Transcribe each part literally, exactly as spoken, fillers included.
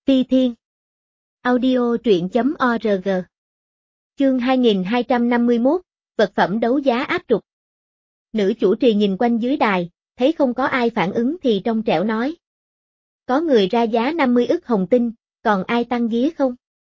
Ti Thiên Audio truyện chấm org Chương hai nghìn hai trăm năm mươi mốt, vật phẩm đấu giá áp trục. Nữ chủ trì nhìn quanh dưới đài, thấy không có ai phản ứng thì trong trẻo nói. Có người ra giá năm mươi ức hồng tinh, còn ai tăng vía không?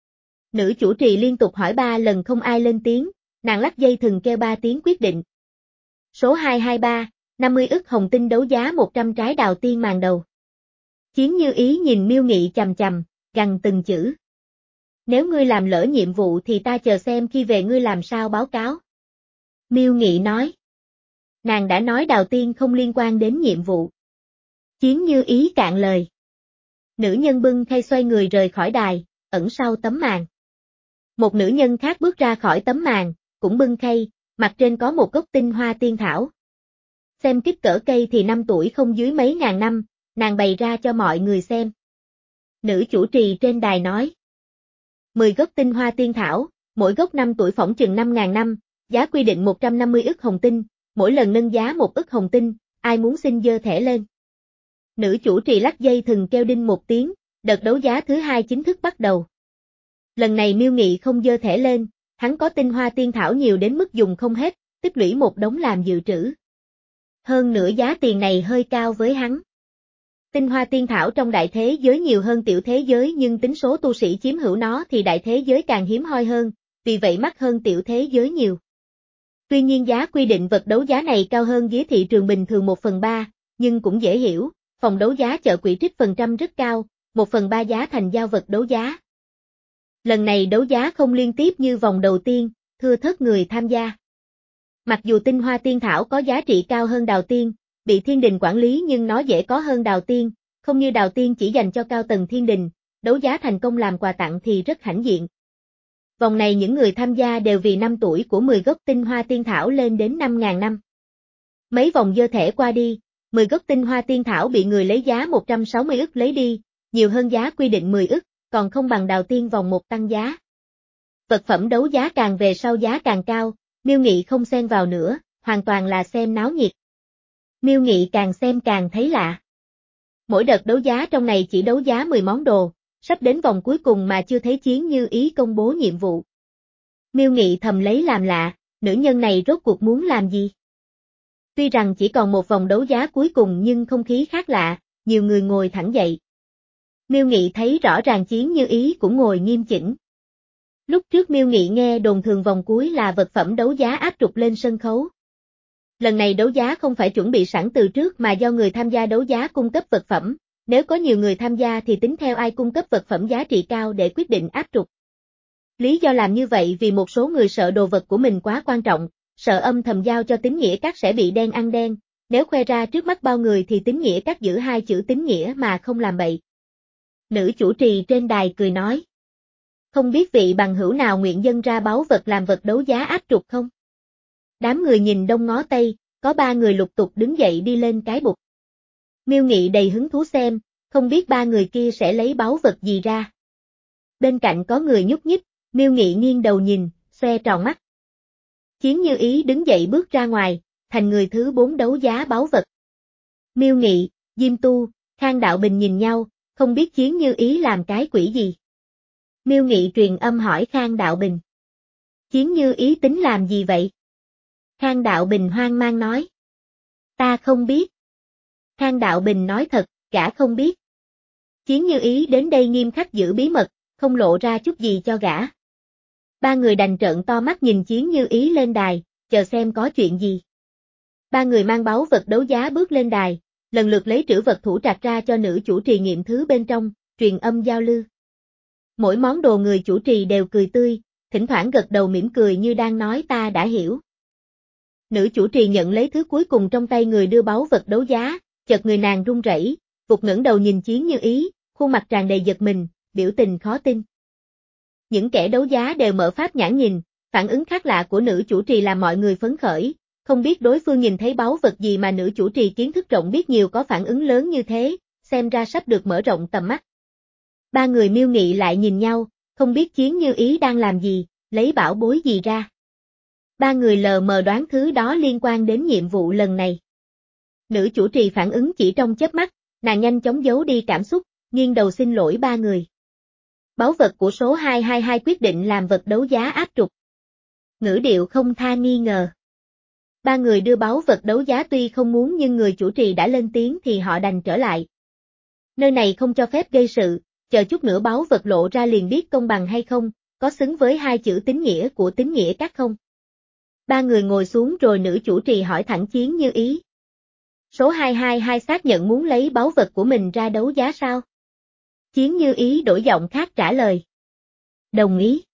Nữ chủ trì liên tục hỏi ba lần không ai lên tiếng, nàng lắc dây thừng kêu ba tiếng quyết định. Số hai hai ba, năm mươi ức hồng tinh đấu giá một trăm trái đào tiên màn đầu. Chiến Như Ý nhìn Miêu Nghị chằm chằm, gằn từng chữ. Nếu ngươi làm lỡ nhiệm vụ thì ta chờ xem khi về ngươi làm sao báo cáo. Miêu Nghị nói. Nàng đã nói đào tiên không liên quan đến nhiệm vụ. Chiến Như Ý cạn lời. Nữ nhân bưng khay xoay người rời khỏi đài, ẩn sau tấm màn. Một nữ nhân khác bước ra khỏi tấm màn, cũng bưng khay, mặt trên có một gốc tinh hoa tiên thảo. Xem kích cỡ cây thì năm tuổi không dưới mấy ngàn năm, nàng bày ra cho mọi người xem. Nữ chủ trì trên đài nói. mười gốc tinh hoa tiên thảo, mỗi gốc năm tuổi phỏng chừng năm ngàn năm, giá quy định một trăm năm mươi ức hồng tinh, mỗi lần nâng giá một ức hồng tinh, ai muốn xin giơ thẻ lên. Nữ chủ trì lắc dây thừng kêu đinh một tiếng, đợt đấu giá thứ hai chính thức bắt đầu. Lần này Miêu Nghị không giơ thẻ lên, hắn có tinh hoa tiên thảo nhiều đến mức dùng không hết, tích lũy một đống làm dự trữ. Hơn nữa giá tiền này hơi cao với hắn. Tinh hoa tiên thảo trong đại thế giới nhiều hơn tiểu thế giới nhưng tính số tu sĩ chiếm hữu nó thì đại thế giới càng hiếm hoi hơn, vì vậy mắc hơn tiểu thế giới nhiều. Tuy nhiên giá quy định vật đấu giá này cao hơn với thị trường bình thường một phần ba, nhưng cũng dễ hiểu, phòng đấu giá chợ quỹ trích phần trăm rất cao, một phần ba giá thành giao vật đấu giá. Lần này đấu giá không liên tiếp như vòng đầu tiên, thưa thớt người tham gia. Mặc dù tinh hoa tiên thảo có giá trị cao hơn đào tiên, bị thiên đình quản lý nhưng nó dễ có hơn đào tiên, không như đào tiên chỉ dành cho cao tầng thiên đình, đấu giá thành công làm quà tặng thì rất hãnh diện. Vòng này những người tham gia đều vì năm tuổi của mười gốc tinh hoa tiên thảo lên đến năm ngàn năm. Mấy vòng dơ thẻ qua đi, mười gốc tinh hoa tiên thảo bị người lấy giá một trăm sáu mươi ức lấy đi, nhiều hơn giá quy định mười ức, còn không bằng đào tiên vòng một tăng giá. Vật phẩm đấu giá càng về sau giá càng cao, Miêu Nghị không xen vào nữa, hoàn toàn là xem náo nhiệt. Miêu Nghị càng xem càng thấy lạ. Mỗi đợt đấu giá trong này chỉ đấu giá mười món đồ, sắp đến vòng cuối cùng mà chưa thấy Chiến Như Ý công bố nhiệm vụ. Miêu Nghị thầm lấy làm lạ, nữ nhân này rốt cuộc muốn làm gì? Tuy rằng chỉ còn một vòng đấu giá cuối cùng nhưng không khí khác lạ, nhiều người ngồi thẳng dậy. Miêu Nghị thấy rõ ràng Chiến Như Ý cũng ngồi nghiêm chỉnh. Lúc trước Miêu Nghị nghe đồn thường vòng cuối là vật phẩm đấu giá áp trục lên sân khấu. Lần này đấu giá không phải chuẩn bị sẵn từ trước mà do người tham gia đấu giá cung cấp vật phẩm, nếu có nhiều người tham gia thì tính theo ai cung cấp vật phẩm giá trị cao để quyết định áp trục. Lý do làm như vậy vì một số người sợ đồ vật của mình quá quan trọng, sợ âm thầm giao cho tín nghĩa các sẽ bị đen ăn đen, nếu khoe ra trước mắt bao người thì tín nghĩa các giữ hai chữ tín nghĩa mà không làm bậy. Nữ chủ trì trên đài cười nói. Không biết vị bằng hữu nào nguyện dâng ra báu vật làm vật đấu giá áp trục không? Đám người nhìn đông ngó tây, có ba người lục tục đứng dậy đi lên cái bục. Miêu Nghị đầy hứng thú xem, không biết ba người kia sẽ lấy báu vật gì ra. Bên cạnh có người nhúc nhích, Miêu Nghị nghiêng đầu nhìn, xoe tròn mắt. Chiến Như Ý đứng dậy bước ra ngoài, thành người thứ bốn đấu giá báu vật. Miêu Nghị, Diêm Tu, Khang Đạo Bình nhìn nhau, không biết Chiến Như Ý làm cái quỷ gì. Miêu Nghị truyền âm hỏi Khang Đạo Bình. Chiến Như Ý tính làm gì vậy? Khang Đạo Bình hoang mang nói. Ta không biết. Khang Đạo Bình nói thật, gã không biết. Chiến Như Ý đến đây nghiêm khắc giữ bí mật, không lộ ra chút gì cho gã. Ba người đành trợn to mắt nhìn Chiến Như Ý lên đài, chờ xem có chuyện gì. Ba người mang báu vật đấu giá bước lên đài, lần lượt lấy trữ vật thủ trạc ra cho nữ chủ trì nghiệm thứ bên trong, truyền âm giao lưu. Mỗi món đồ người chủ trì đều cười tươi, thỉnh thoảng gật đầu mỉm cười như đang nói ta đã hiểu. Nữ chủ trì nhận lấy thứ cuối cùng trong tay người đưa báu vật đấu giá, chợt người nàng run rẩy, vụt ngẩng đầu nhìn Chiến Như Ý, khuôn mặt tràn đầy giật mình, biểu tình khó tin. Những kẻ đấu giá đều mở pháp nhãn nhìn, phản ứng khác lạ của nữ chủ trì làm mọi người phấn khởi, không biết đối phương nhìn thấy báu vật gì mà nữ chủ trì kiến thức rộng biết nhiều có phản ứng lớn như thế, xem ra sắp được mở rộng tầm mắt. Ba người Miêu Nghị lại nhìn nhau, không biết Chiến Như Ý đang làm gì, lấy bảo bối gì ra. Ba người lờ mờ đoán thứ đó liên quan đến nhiệm vụ lần này. Nữ chủ trì phản ứng chỉ trong chớp mắt, nàng nhanh chóng giấu đi cảm xúc, nghiêng đầu xin lỗi ba người. Báu vật của số hai hai hai quyết định làm vật đấu giá áp trục. Ngữ điệu không tha nghi ngờ. Ba người đưa báu vật đấu giá tuy không muốn nhưng người chủ trì đã lên tiếng thì họ đành trở lại. Nơi này không cho phép gây sự, chờ chút nữa báu vật lộ ra liền biết công bằng hay không, có xứng với hai chữ tín nghĩa của tín nghĩa các không. Ba người ngồi xuống rồi nữ chủ trì hỏi thẳng Chiến Như Ý. Số hai hai hai xác nhận muốn lấy báu vật của mình ra đấu giá sao? Chiến Như Ý đổi giọng khác trả lời. Đồng ý.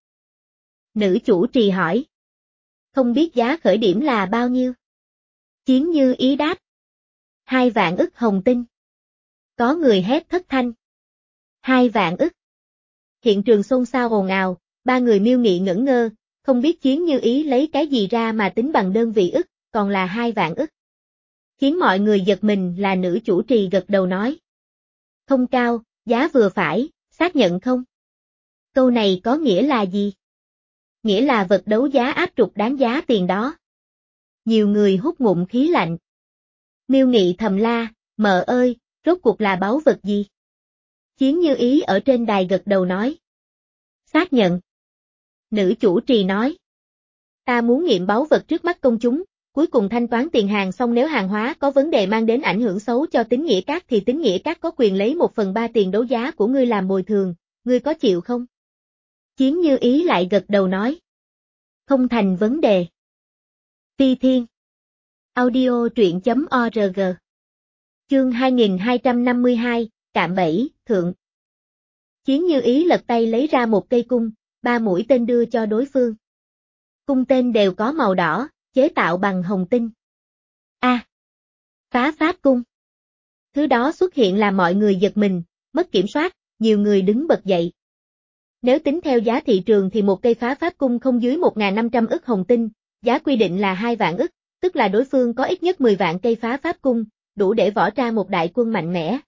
Nữ chủ trì hỏi. Không biết giá khởi điểm là bao nhiêu? Chiến Như Ý đáp. Hai vạn ức hồng tinh. Có người hét thất thanh. Hai vạn ức. Hiện trường xôn xao ồn ào, ba người Miêu Nghị ngẩn ngơ, không biết Chiến Như Ý lấy cái gì ra mà tính bằng đơn vị ức, còn là hai vạn ức. Khiến mọi người giật mình là nữ chủ trì gật đầu nói. Không cao, giá vừa phải, xác nhận không? Câu này có nghĩa là gì? Nghĩa là vật đấu giá áp trục đáng giá tiền đó. Nhiều người hút ngụm khí lạnh. Miêu Nghị thầm la, mợ ơi, rốt cuộc là báu vật gì? Chiến Như Ý ở trên đài gật đầu nói. Xác nhận. Nữ chủ trì nói. Ta muốn nghiệm báu vật trước mắt công chúng, cuối cùng thanh toán tiền hàng xong nếu hàng hóa có vấn đề mang đến ảnh hưởng xấu cho tín nghĩa các thì tín nghĩa các có quyền lấy một phần ba tiền đấu giá của ngươi làm bồi thường, ngươi có chịu không? Chiến Như Ý lại gật đầu nói. Không thành vấn đề. Phi Thiên. Audio truyện chấm org. Chương hai nghìn hai trăm năm mươi hai, cạm bẫy, thượng. Chiến Như Ý lật tay lấy ra một cây cung, ba mũi tên đưa cho đối phương. Cung tên đều có màu đỏ, chế tạo bằng hồng tinh. A. À, phá pháp cung. Thứ đó xuất hiện làm mọi người giật mình, mất kiểm soát, nhiều người đứng bật dậy. Nếu tính theo giá thị trường thì một cây phá pháp cung không dưới một nghìn năm trăm ức hồng tinh, giá quy định là hai vạn ức, tức là đối phương có ít nhất mười vạn cây phá pháp cung, đủ để võ ra một đại quân mạnh mẽ.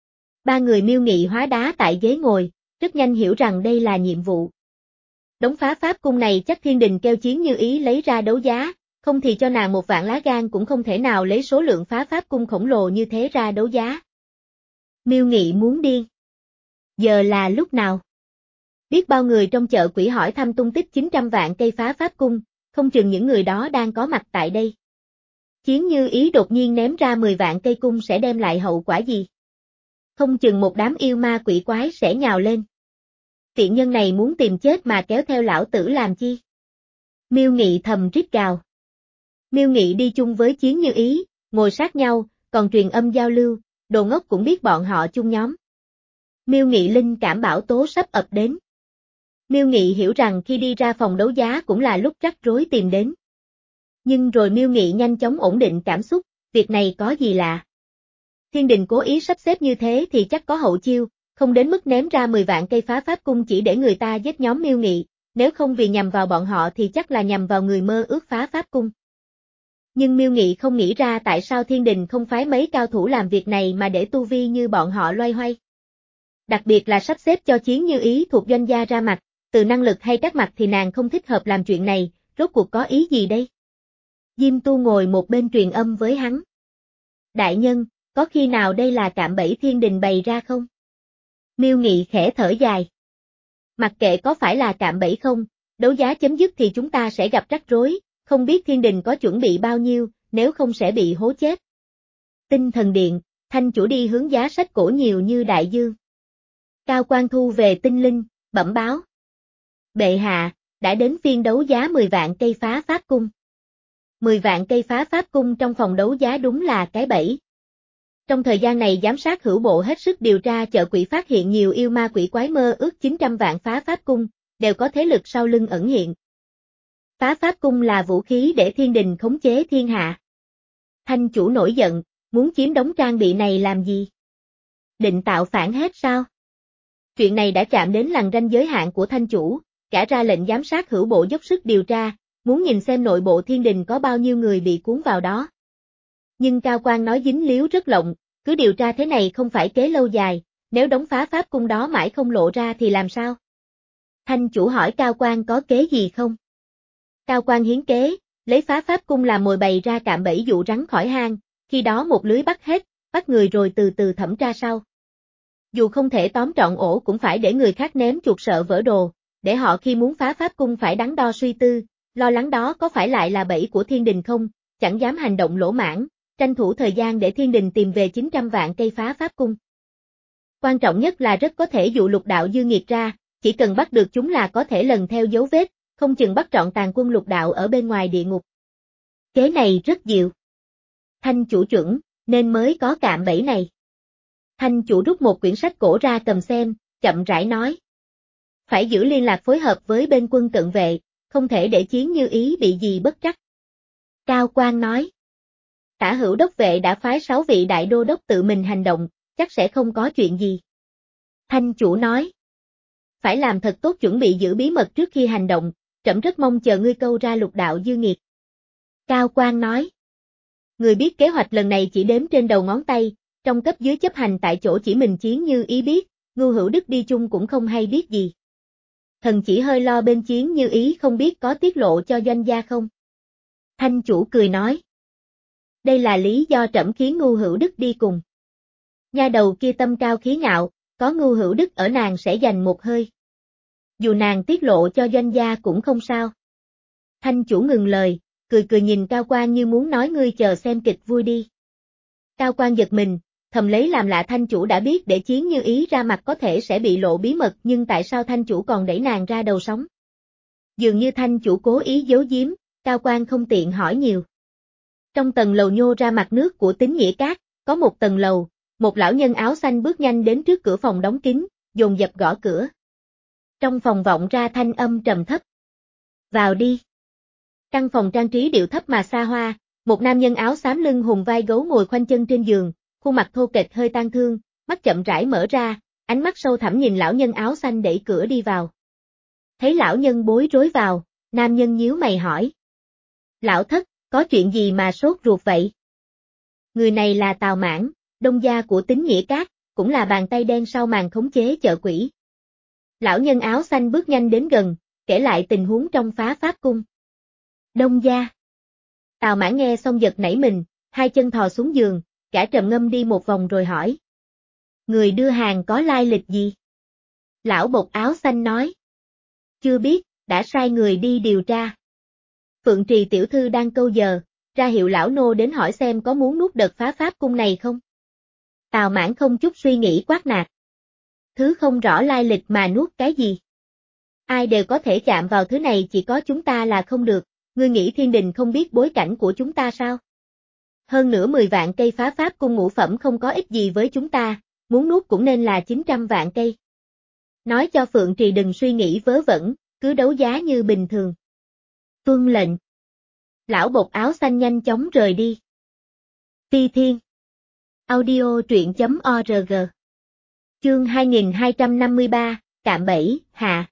Ba người Miêu Nghị hóa đá tại ghế ngồi, rất nhanh hiểu rằng đây là nhiệm vụ. Đống phá pháp cung này chắc thiên đình kêu Chiến Như Ý lấy ra đấu giá, không thì cho nàng một vạn lá gan cũng không thể nào lấy số lượng phá pháp cung khổng lồ như thế ra đấu giá. Miêu Nghị muốn điên. Giờ là lúc nào? Biết bao người trong chợ quỷ hỏi thăm tung tích chín trăm vạn cây phá pháp cung, không chừng những người đó đang có mặt tại đây. Chiến Như Ý đột nhiên ném ra mười vạn cây cung sẽ đem lại hậu quả gì? Không chừng một đám yêu ma quỷ quái sẽ nhào lên. Tiện nhân này muốn tìm chết mà kéo theo lão tử làm chi? Miêu Nghị thầm rít gào. Miêu Nghị đi chung với Chiến Như Ý, ngồi sát nhau, còn truyền âm giao lưu, đồ ngốc cũng biết bọn họ chung nhóm. Miêu Nghị linh cảm bão tố sắp ập đến. Miêu Nghị hiểu rằng khi đi ra phòng đấu giá cũng là lúc rắc rối tìm đến. Nhưng rồi Miêu Nghị nhanh chóng ổn định cảm xúc, việc này có gì lạ. Thiên đình cố ý sắp xếp như thế thì chắc có hậu chiêu, không đến mức ném ra mười vạn cây phá pháp cung chỉ để người ta giết nhóm Miêu Nghị, nếu không vì nhằm vào bọn họ thì chắc là nhằm vào người mơ ước phá pháp cung. Nhưng Miêu Nghị không nghĩ ra tại sao thiên đình không phái mấy cao thủ làm việc này mà để tu vi như bọn họ loay hoay. Đặc biệt là sắp xếp cho Chiến Như Ý thuộc doanh gia ra mặt, từ năng lực hay các mặt thì nàng không thích hợp làm chuyện này, rốt cuộc có ý gì đây? Diêm Tu ngồi một bên truyền âm với hắn. Đại nhân, có khi nào đây là cạm bẫy thiên đình bày ra không? Miêu Nghị khẽ thở dài. Mặc kệ có phải là cạm bẫy không, đấu giá chấm dứt thì chúng ta sẽ gặp rắc rối, không biết thiên đình có chuẩn bị bao nhiêu, nếu không sẽ bị hố chết. Tinh Thần Điện, Thanh chủ đi hướng giá sách cổ nhiều như đại dương. Cao Quan thu về tinh linh, bẩm báo. Bệ hạ, đã đến phiên đấu giá mười vạn cây phá pháp cung. mười vạn cây phá pháp cung trong phòng đấu giá đúng là cái bẫy. Trong thời gian này giám sát hữu bộ hết sức điều tra chợ quỷ phát hiện nhiều yêu ma quỷ quái mơ ước chín trăm vạn phá pháp cung, đều có thế lực sau lưng ẩn hiện. Phá pháp cung là vũ khí để thiên đình khống chế thiên hạ. Thanh chủ nổi giận, muốn chiếm đống trang bị này làm gì? Định tạo phản hết sao? Chuyện này đã chạm đến lằn ranh giới hạn của thanh chủ, cả ra lệnh giám sát hữu bộ dốc sức điều tra, muốn nhìn xem nội bộ thiên đình có bao nhiêu người bị cuốn vào đó. Nhưng Cao Quan nói dính líu rất lộng, cứ điều tra thế này không phải kế lâu dài, nếu đống phá pháp cung đó mãi không lộ ra thì làm sao? Thanh chủ hỏi Cao Quan có kế gì không? Cao Quan hiến kế, lấy phá pháp cung làm mồi bày ra cạm bẫy dụ rắn khỏi hang, khi đó một lưới bắt hết, bắt người rồi từ từ thẩm tra sau. Dù không thể tóm trọn ổ cũng phải để người khác ném chuột sợ vỡ đồ, để họ khi muốn phá pháp cung phải đắn đo suy tư, lo lắng đó có phải lại là bẫy của thiên đình không, chẳng dám hành động lỗ mãng, tranh thủ thời gian để thiên đình tìm về chín trăm vạn cây phá pháp cung. Quan trọng nhất là rất có thể dụ lục đạo dư nghiệt ra, chỉ cần bắt được chúng là có thể lần theo dấu vết, không chừng bắt trọn tàn quân lục đạo ở bên ngoài địa ngục. Kế này rất diệu. Thanh chủ chuẩn, nên mới có cạm bẫy này. Thanh chủ rút một quyển sách cổ ra cầm xem, chậm rãi nói. Phải giữ liên lạc phối hợp với bên quân cận vệ, không thể để Chiến Như Ý bị gì bất trắc. Cao Quang nói. Tả Hữu đốc vệ đã phái sáu vị đại đô đốc tự mình hành động, chắc sẽ không có chuyện gì. Thanh chủ nói. Phải làm thật tốt chuẩn bị giữ bí mật trước khi hành động, trẫm rất mong chờ ngươi câu ra lục đạo dư nghiệt. Cao Quang nói. Người biết kế hoạch lần này chỉ đếm trên đầu ngón tay, trong cấp dưới chấp hành tại chỗ chỉ mình Chiến Như Ý biết, Ngưu Hữu Đức đi chung cũng không hay biết gì. Thần chỉ hơi lo bên Chiến Như Ý không biết có tiết lộ cho doanh gia không. Thanh chủ cười nói. Đây là lý do trẫm khiến Ngưu Hữu Đức đi cùng. Nha đầu kia tâm cao khí ngạo, có Ngưu Hữu Đức ở nàng sẽ giành một hơi. Dù nàng tiết lộ cho doanh gia cũng không sao. Thanh chủ ngừng lời, cười cười nhìn Cao Quang như muốn nói ngươi chờ xem kịch vui đi. Cao Quang giật mình, thầm lấy làm lạ thanh chủ đã biết để Chiến Như Ý ra mặt có thể sẽ bị lộ bí mật nhưng tại sao thanh chủ còn đẩy nàng ra đầu sóng. Dường như thanh chủ cố ý giấu giếm, Cao Quang không tiện hỏi nhiều. Trong tầng lầu nhô ra mặt nước của Tín Nghĩa Cát, có một tầng lầu, một lão nhân áo xanh bước nhanh đến trước cửa phòng đóng kín, dồn dập gõ cửa. Trong phòng vọng ra thanh âm trầm thấp. Vào đi. Căn phòng trang trí điệu thấp mà xa hoa, một nam nhân áo xám lưng hùng vai gấu ngồi khoanh chân trên giường, khuôn mặt thô kệch hơi tang thương, mắt chậm rãi mở ra, ánh mắt sâu thẳm nhìn lão nhân áo xanh đẩy cửa đi vào. Thấy lão nhân bối rối vào, nam nhân nhíu mày hỏi. Lão thất, có chuyện gì mà sốt ruột vậy? Người này là Tào Mãn, đông gia của Tín Nghĩa Cát, cũng là bàn tay đen sau màn khống chế chợ quỷ. Lão nhân áo xanh bước nhanh đến gần, kể lại tình huống trong phá pháp cung. Đông gia. Tào Mãn nghe xong giật nảy mình, hai chân thò xuống giường, cả trầm ngâm đi một vòng rồi hỏi. Người đưa hàng có lai lịch gì? Lão bộc áo xanh nói. Chưa biết, đã sai người đi điều tra. Phượng Trì tiểu thư đang câu giờ, ra hiệu lão nô đến hỏi xem có muốn nuốt đợt phá pháp cung này không? Tào Mãn không chút suy nghĩ quát nạt. Thứ không rõ lai lịch mà nuốt cái gì? Ai đều có thể chạm vào thứ này chỉ có chúng ta là không được, ngươi nghĩ thiên đình không biết bối cảnh của chúng ta sao? Hơn nữa mười vạn cây phá pháp cung ngũ phẩm không có ích gì với chúng ta, muốn nuốt cũng nên là chín trăm vạn cây. Nói cho Phượng Trì đừng suy nghĩ vớ vẩn, cứ đấu giá như bình thường. Tuân lệnh. Lão bộc áo xanh nhanh chóng rời đi. Phi Thiên. Audio truyện chấm org. Chương hai nghìn hai trăm năm mươi ba, cạm bẫy, hạ.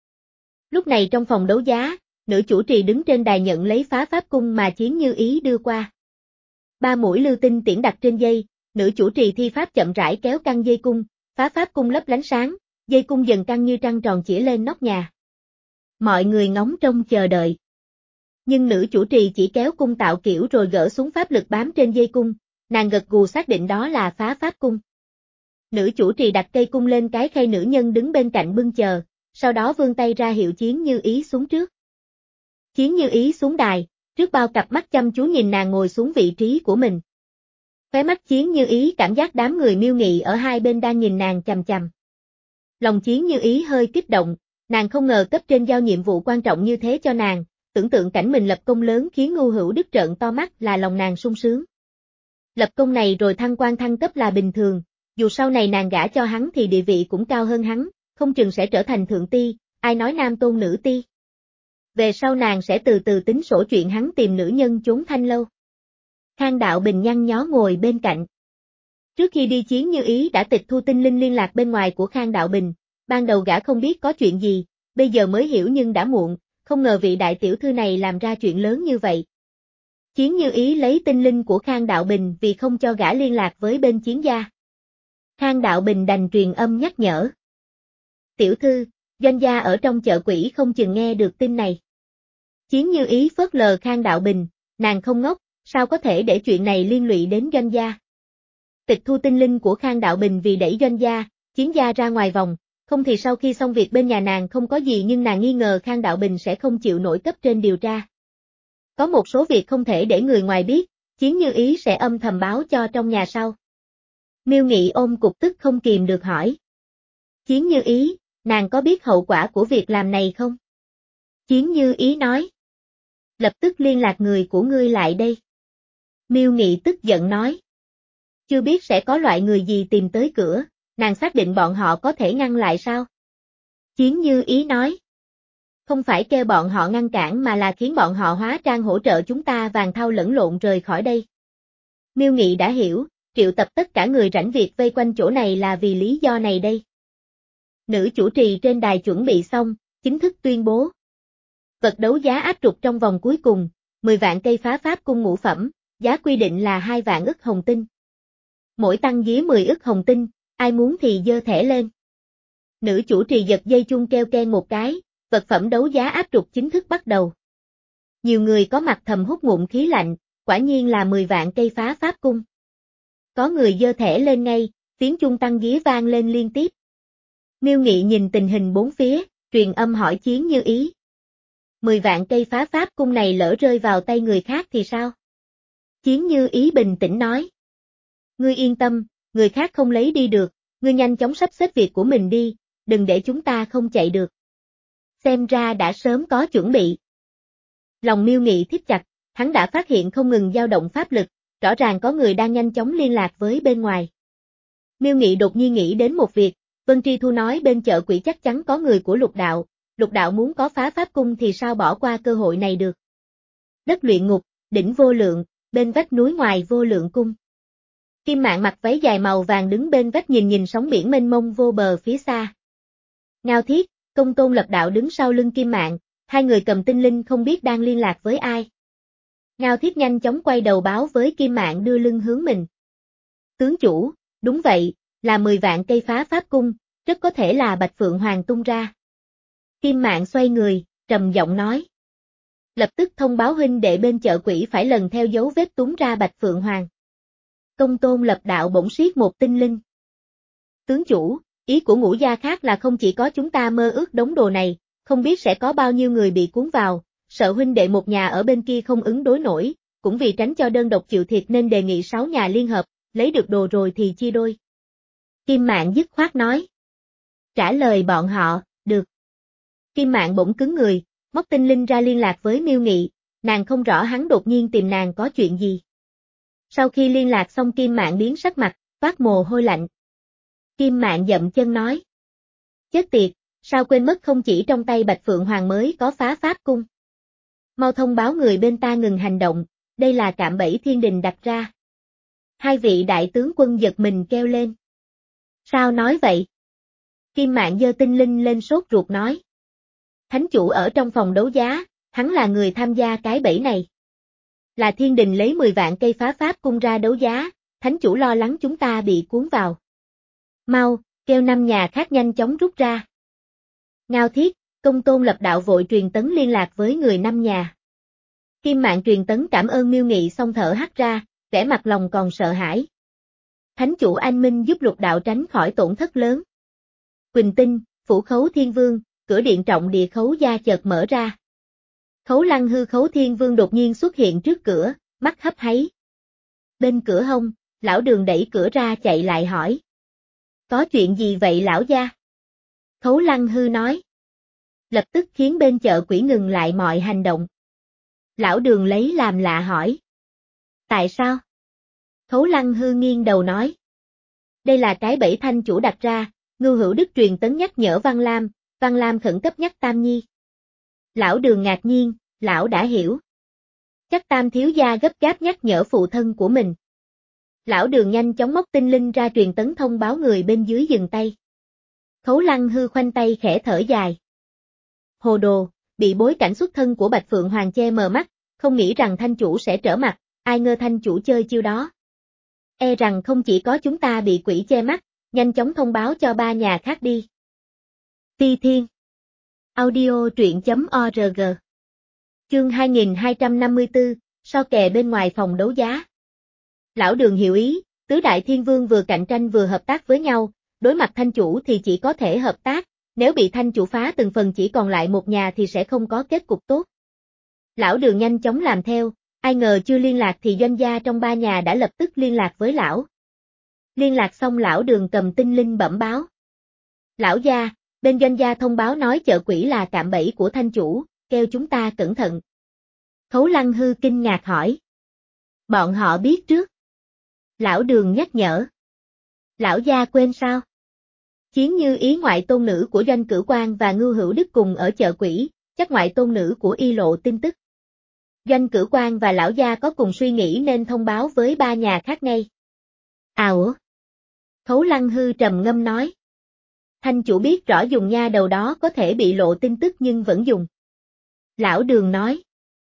Lúc này trong phòng đấu giá, nữ chủ trì đứng trên đài nhận lấy phá pháp cung mà Chiến Như Ý đưa qua. Ba mũi lưu tinh tiễn đặt trên dây, nữ chủ trì thi pháp chậm rãi kéo căng dây cung, phá pháp cung lấp lánh sáng, dây cung dần căng như trăng tròn chỉ lên nóc nhà. Mọi người ngóng trông chờ đợi. Nhưng nữ chủ trì chỉ kéo cung tạo kiểu rồi gỡ xuống pháp lực bám trên dây cung, nàng gật gù xác định đó là phá pháp cung. Nữ chủ trì đặt cây cung lên cái khay nữ nhân đứng bên cạnh bưng chờ, sau đó vươn tay ra hiệu Chiến Như Ý xuống trước. Chiến Như Ý xuống đài, trước bao cặp mắt chăm chú nhìn nàng ngồi xuống vị trí của mình. Khóe mắt Chiến Như Ý cảm giác đám người miêu nghị ở hai bên đang nhìn nàng chằm chằm. Lòng Chiến Như Ý hơi kích động, nàng không ngờ cấp trên giao nhiệm vụ quan trọng như thế cho nàng, tưởng tượng cảnh mình lập công lớn khiến Ngưu Hữu Đức trợn to mắt là lòng nàng sung sướng. Lập công này rồi thăng quan thăng cấp là bình thường, dù sau này nàng gả cho hắn thì địa vị cũng cao hơn hắn, không chừng sẽ trở thành thượng ti, ai nói nam tôn nữ ti. Về sau nàng sẽ từ từ tính sổ chuyện hắn tìm nữ nhân trốn thanh lâu. Khang Đạo Bình nhăn nhó ngồi bên cạnh. Trước khi đi Chiến Như Ý đã tịch thu tinh linh liên lạc bên ngoài của Khang Đạo Bình, ban đầu gã không biết có chuyện gì, bây giờ mới hiểu nhưng đã muộn, không ngờ vị đại tiểu thư này làm ra chuyện lớn như vậy. Chiến Như Ý lấy tinh linh của Khang Đạo Bình vì không cho gã liên lạc với bên Chiến gia. Khang Đạo Bình đành truyền âm nhắc nhở. Tiểu thư, doanh gia ở trong chợ quỷ không chừng nghe được tin này. Chiến Như Ý phớt lờ Khang Đạo Bình, nàng không ngốc, sao có thể để chuyện này liên lụy đến doanh gia. Tịch thu tinh linh của Khang Đạo Bình vì đẩy doanh gia, Chiến gia ra ngoài vòng, không thì sau khi xong việc bên nhà nàng không có gì nhưng nàng nghi ngờ Khang Đạo Bình sẽ không chịu nổi cấp trên điều tra. Có một số việc không thể để người ngoài biết, Chiến Như Ý sẽ âm thầm báo cho trong nhà sau. Miêu Nghị ôm cục tức không kìm được hỏi. Chiến Như Ý, nàng có biết hậu quả của việc làm này không? Chiến Như Ý nói. Lập tức liên lạc người của ngươi lại đây. Miêu Nghị tức giận nói. Chưa biết sẽ có loại người gì tìm tới cửa, nàng xác định bọn họ có thể ngăn lại sao? Chiến Như Ý nói. Không phải kêu bọn họ ngăn cản mà là khiến bọn họ hóa trang hỗ trợ chúng ta vàng thau lẫn lộn rời khỏi đây. Miêu Nghị đã hiểu, triệu tập tất cả người rảnh việc vây quanh chỗ này là vì lý do này đây. Nữ chủ trì trên đài chuẩn bị xong, chính thức tuyên bố. Vật đấu giá áp trục trong vòng cuối cùng, mười vạn cây phá pháp cung ngũ phẩm, giá quy định là hai vạn ức hồng tinh. Mỗi tăng dưới mười ức hồng tinh, ai muốn thì giơ thẻ lên. Nữ chủ trì giật dây chuông kêu keng một cái, vật phẩm đấu giá áp trục chính thức bắt đầu. Nhiều người có mặt thầm hút ngụm khí lạnh, quả nhiên là mười vạn cây phá pháp cung. Có người giơ thẻ lên ngay, tiếng chuông tăng gía vang lên liên tiếp. Miêu Nghị nhìn tình hình bốn phía, truyền âm hỏi Chiến Như Ý. mười vạn cây phá pháp cung này lỡ rơi vào tay người khác thì sao? Chiến Như Ý bình tĩnh nói. Ngươi yên tâm, người khác không lấy đi được, ngươi nhanh chóng sắp xếp việc của mình đi, đừng để chúng ta không chạy được. Xem ra đã sớm có chuẩn bị. Lòng Miêu Nghị thít chặt, hắn đã phát hiện không ngừng dao động pháp lực, rõ ràng có người đang nhanh chóng liên lạc với bên ngoài. Miêu Nghị đột nhiên nghĩ đến một việc, Vân Tri Thu nói bên chợ quỷ chắc chắn có người của Lục Đạo, Lục Đạo muốn có phá pháp cung thì sao bỏ qua cơ hội này được. Đất luyện ngục, đỉnh vô lượng, bên vách núi ngoài vô lượng cung. Kim Mạn mặc váy dài màu vàng đứng bên vách nhìn nhìn sóng biển mênh mông vô bờ phía xa. Ngao Thiết, Công Tôn Lập Đạo đứng sau lưng Kim Mạn, hai người cầm tinh linh không biết đang liên lạc với ai. Ngao Thiết nhanh chóng quay đầu báo với Kim Mạn đưa lưng hướng mình. Tướng chủ, đúng vậy, là mười vạn cây phá pháp cung, rất có thể là Bạch Phượng Hoàng tung ra. Kim Mạn xoay người, trầm giọng nói. Lập tức thông báo huynh đệ bên chợ quỷ phải lần theo dấu vết túm ra Bạch Phượng Hoàng. Công Tôn Lập Đạo bỗng siết một tinh linh. Tướng chủ, ý của Ngũ gia khác là không chỉ có chúng ta mơ ước đống đồ này, không biết sẽ có bao nhiêu người bị cuốn vào, sợ huynh đệ một nhà ở bên kia không ứng đối nổi, cũng vì tránh cho đơn độc chịu thiệt nên đề nghị sáu nhà liên hợp, lấy được đồ rồi thì chia đôi. Kim Mạn dứt khoát nói. Trả lời bọn họ, được. Kim Mạn bỗng cứng người, móc tinh linh ra liên lạc với Miêu Nghị, nàng không rõ hắn đột nhiên tìm nàng có chuyện gì. Sau khi liên lạc xong Kim Mạn biến sắc mặt, toát mồ hôi lạnh. Kim Mạn dậm chân nói. Chết tiệt, sao quên mất không chỉ trong tay Bạch Phượng Hoàng mới có phá pháp cung. Mau thông báo người bên ta ngừng hành động, đây là cạm bẫy thiên đình đặt ra. Hai vị đại tướng quân giật mình kêu lên. Sao nói vậy? Kim Mạn giơ tinh linh lên sốt ruột nói. Thánh chủ ở trong phòng đấu giá, hắn là người tham gia cái bẫy này. Là thiên đình lấy mười vạn cây phá pháp cung ra đấu giá, thánh chủ lo lắng chúng ta bị cuốn vào. Mau, kêu năm nhà khác nhanh chóng rút ra. Ngao Thiết, Công Tôn Lập Đạo vội truyền tấn liên lạc với người năm nhà. Kim Mạn truyền tấn cảm ơn Miêu Nghị xong thở hắt ra, vẻ mặt lòng còn sợ hãi. Thánh chủ anh minh giúp Lục Đạo tránh khỏi tổn thất lớn. Quỳnh Tinh, Phủ Khấu Thiên Vương, cửa điện trọng địa khấu gia chợt mở ra. Khấu Lăng Hư Khấu Thiên Vương đột nhiên xuất hiện trước cửa, mắt hấp háy. Bên cửa hông, lão Đường đẩy cửa ra chạy lại hỏi. Có chuyện gì vậy lão gia? Khấu Lăng Hư nói. Lập tức khiến bên chợ quỷ ngừng lại mọi hành động. Lão Đường lấy làm lạ hỏi. Tại sao? Khấu Lăng Hư nghiêng đầu nói. Đây là cái bẫy thanh chủ đặt ra, Ngưu Hữu Đức truyền tấn nhắc nhở Văn Lam, Văn Lam khẩn cấp nhắc Tam Nhi. Lão Đường ngạc nhiên, lão đã hiểu. Chắc Tam thiếu gia gấp gáp nhắc nhở phụ thân của mình. Lão Đường nhanh chóng móc tinh linh ra truyền tấn thông báo người bên dưới dừng tay. Khấu Lăng Hư khoanh tay khẽ thở dài. Hồ đồ, bị bối cảnh xuất thân của Bạch Phượng Hoàng che mờ mắt, không nghĩ rằng thanh chủ sẽ trở mặt, ai ngờ thanh chủ chơi chiêu đó. E rằng không chỉ có chúng ta bị quỷ che mắt, nhanh chóng thông báo cho ba nhà khác đi. Phi Thiên Audio truyện chấm org Chương hai nghìn hai trăm năm mươi tư, so kè bên ngoài phòng đấu giá. Lão Đường hiểu ý, tứ đại thiên vương vừa cạnh tranh vừa hợp tác với nhau, đối mặt thanh chủ thì chỉ có thể hợp tác, nếu bị thanh chủ phá từng phần chỉ còn lại một nhà thì sẽ không có kết cục tốt. Lão Đường nhanh chóng làm theo, ai ngờ chưa liên lạc thì doanh gia trong ba nhà đã lập tức liên lạc với lão. Liên lạc xong Lão Đường cầm tinh linh bẩm báo. Lão gia, bên doanh gia thông báo nói chợ quỷ là cạm bẫy của thanh chủ, kêu chúng ta cẩn thận. Khấu Lăng Hư kinh ngạc hỏi. Bọn họ biết trước. Lão Đường nhắc nhở. Lão gia quên sao? Chiến Như Ý ngoại tôn nữ của Doanh Cửu Quan và Ngưu Hữu Đức cùng ở chợ quỷ, chắc ngoại tôn nữ của Y lộ tin tức. Doanh Cửu Quan và lão gia có cùng suy nghĩ nên thông báo với ba nhà khác ngay. À ủa? Khấu Lăng Hư trầm ngâm nói. Thanh chủ biết rõ dùng nha đầu đó có thể bị lộ tin tức nhưng vẫn dùng. Lão Đường nói.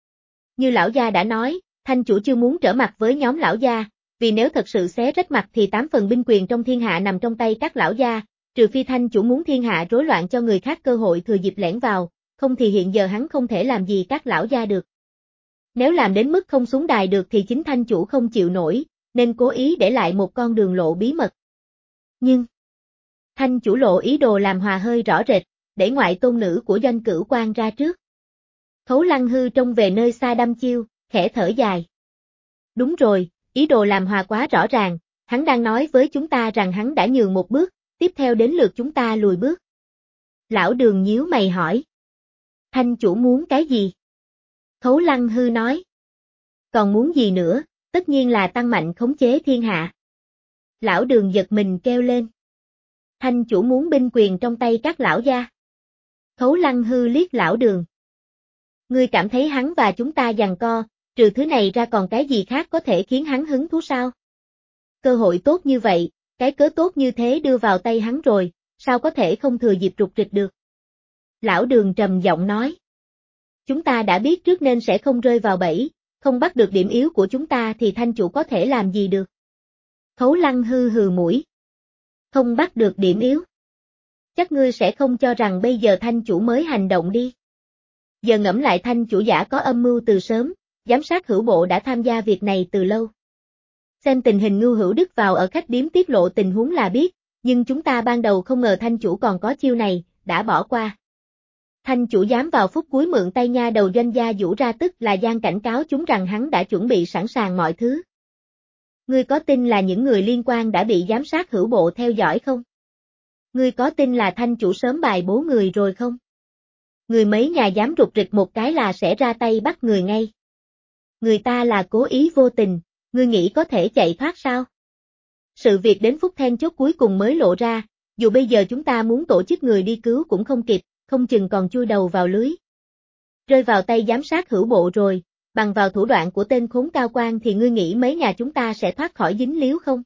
Như lão gia đã nói, thanh chủ chưa muốn trở mặt với nhóm lão gia, vì nếu thật sự xé rách mặt thì tám phần binh quyền trong thiên hạ nằm trong tay các lão gia, trừ phi thanh chủ muốn thiên hạ rối loạn cho người khác cơ hội thừa dịp lẻn vào, không thì hiện giờ hắn không thể làm gì các lão gia được. Nếu làm đến mức không xuống đài được thì chính thanh chủ không chịu nổi, nên cố ý để lại một con đường lộ bí mật. Nhưng, thanh chủ lộ ý đồ làm hòa hơi rõ rệt, để ngoại tôn nữ của Doanh Cửu Quan ra trước. Khấu Lăng Hư trông về nơi xa đăm chiêu, khẽ thở dài. Đúng rồi, ý đồ làm hòa quá rõ ràng, hắn đang nói với chúng ta rằng hắn đã nhường một bước, tiếp theo đến lượt chúng ta lùi bước. Lão Đường nhíu mày hỏi. Thanh chủ muốn cái gì? Khấu Lăng Hư nói. Còn muốn gì nữa, tất nhiên là tăng mạnh khống chế thiên hạ. Lão Đường giật mình kêu lên. Thanh chủ muốn binh quyền trong tay các lão gia. Khấu Lăng Hư liếc Lão Đường. Ngươi cảm thấy hắn và chúng ta giằng co, trừ thứ này ra còn cái gì khác có thể khiến hắn hứng thú sao? Cơ hội tốt như vậy, cái cớ tốt như thế đưa vào tay hắn rồi, sao có thể không thừa dịp rục rịch được? Lão Đường trầm giọng nói. Chúng ta đã biết trước nên sẽ không rơi vào bẫy, không bắt được điểm yếu của chúng ta thì thanh chủ có thể làm gì được? Khấu Lăng Hư hừ mũi. Không bắt được điểm yếu. Chắc ngươi sẽ không cho rằng bây giờ thanh chủ mới hành động đi. Giờ ngẫm lại thanh chủ giả có âm mưu từ sớm, giám sát hữu bộ đã tham gia việc này từ lâu. Xem tình hình Ngưu Hữu Đức vào ở khách điếm tiết lộ tình huống là biết, nhưng chúng ta ban đầu không ngờ thanh chủ còn có chiêu này, đã bỏ qua. Thanh chủ dám vào phút cuối mượn tay nha đầu Doanh gia Vũ ra tức là gian cảnh cáo chúng rằng hắn đã chuẩn bị sẵn sàng mọi thứ. Ngươi có tin là những người liên quan đã bị giám sát hữu bộ theo dõi không? Ngươi có tin là thanh chủ sớm bài bố người rồi không? Người mấy nhà dám rục rịch một cái là sẽ ra tay bắt người ngay. Người ta là cố ý vô tình, ngươi nghĩ có thể chạy thoát sao? Sự việc đến phút then chốt cuối cùng mới lộ ra, dù bây giờ chúng ta muốn tổ chức người đi cứu cũng không kịp, không chừng còn chui đầu vào lưới. Rơi vào tay giám sát hữu bộ rồi, bằng vào thủ đoạn của tên khốn cao quan thì ngươi nghĩ mấy nhà chúng ta sẽ thoát khỏi dính líu không?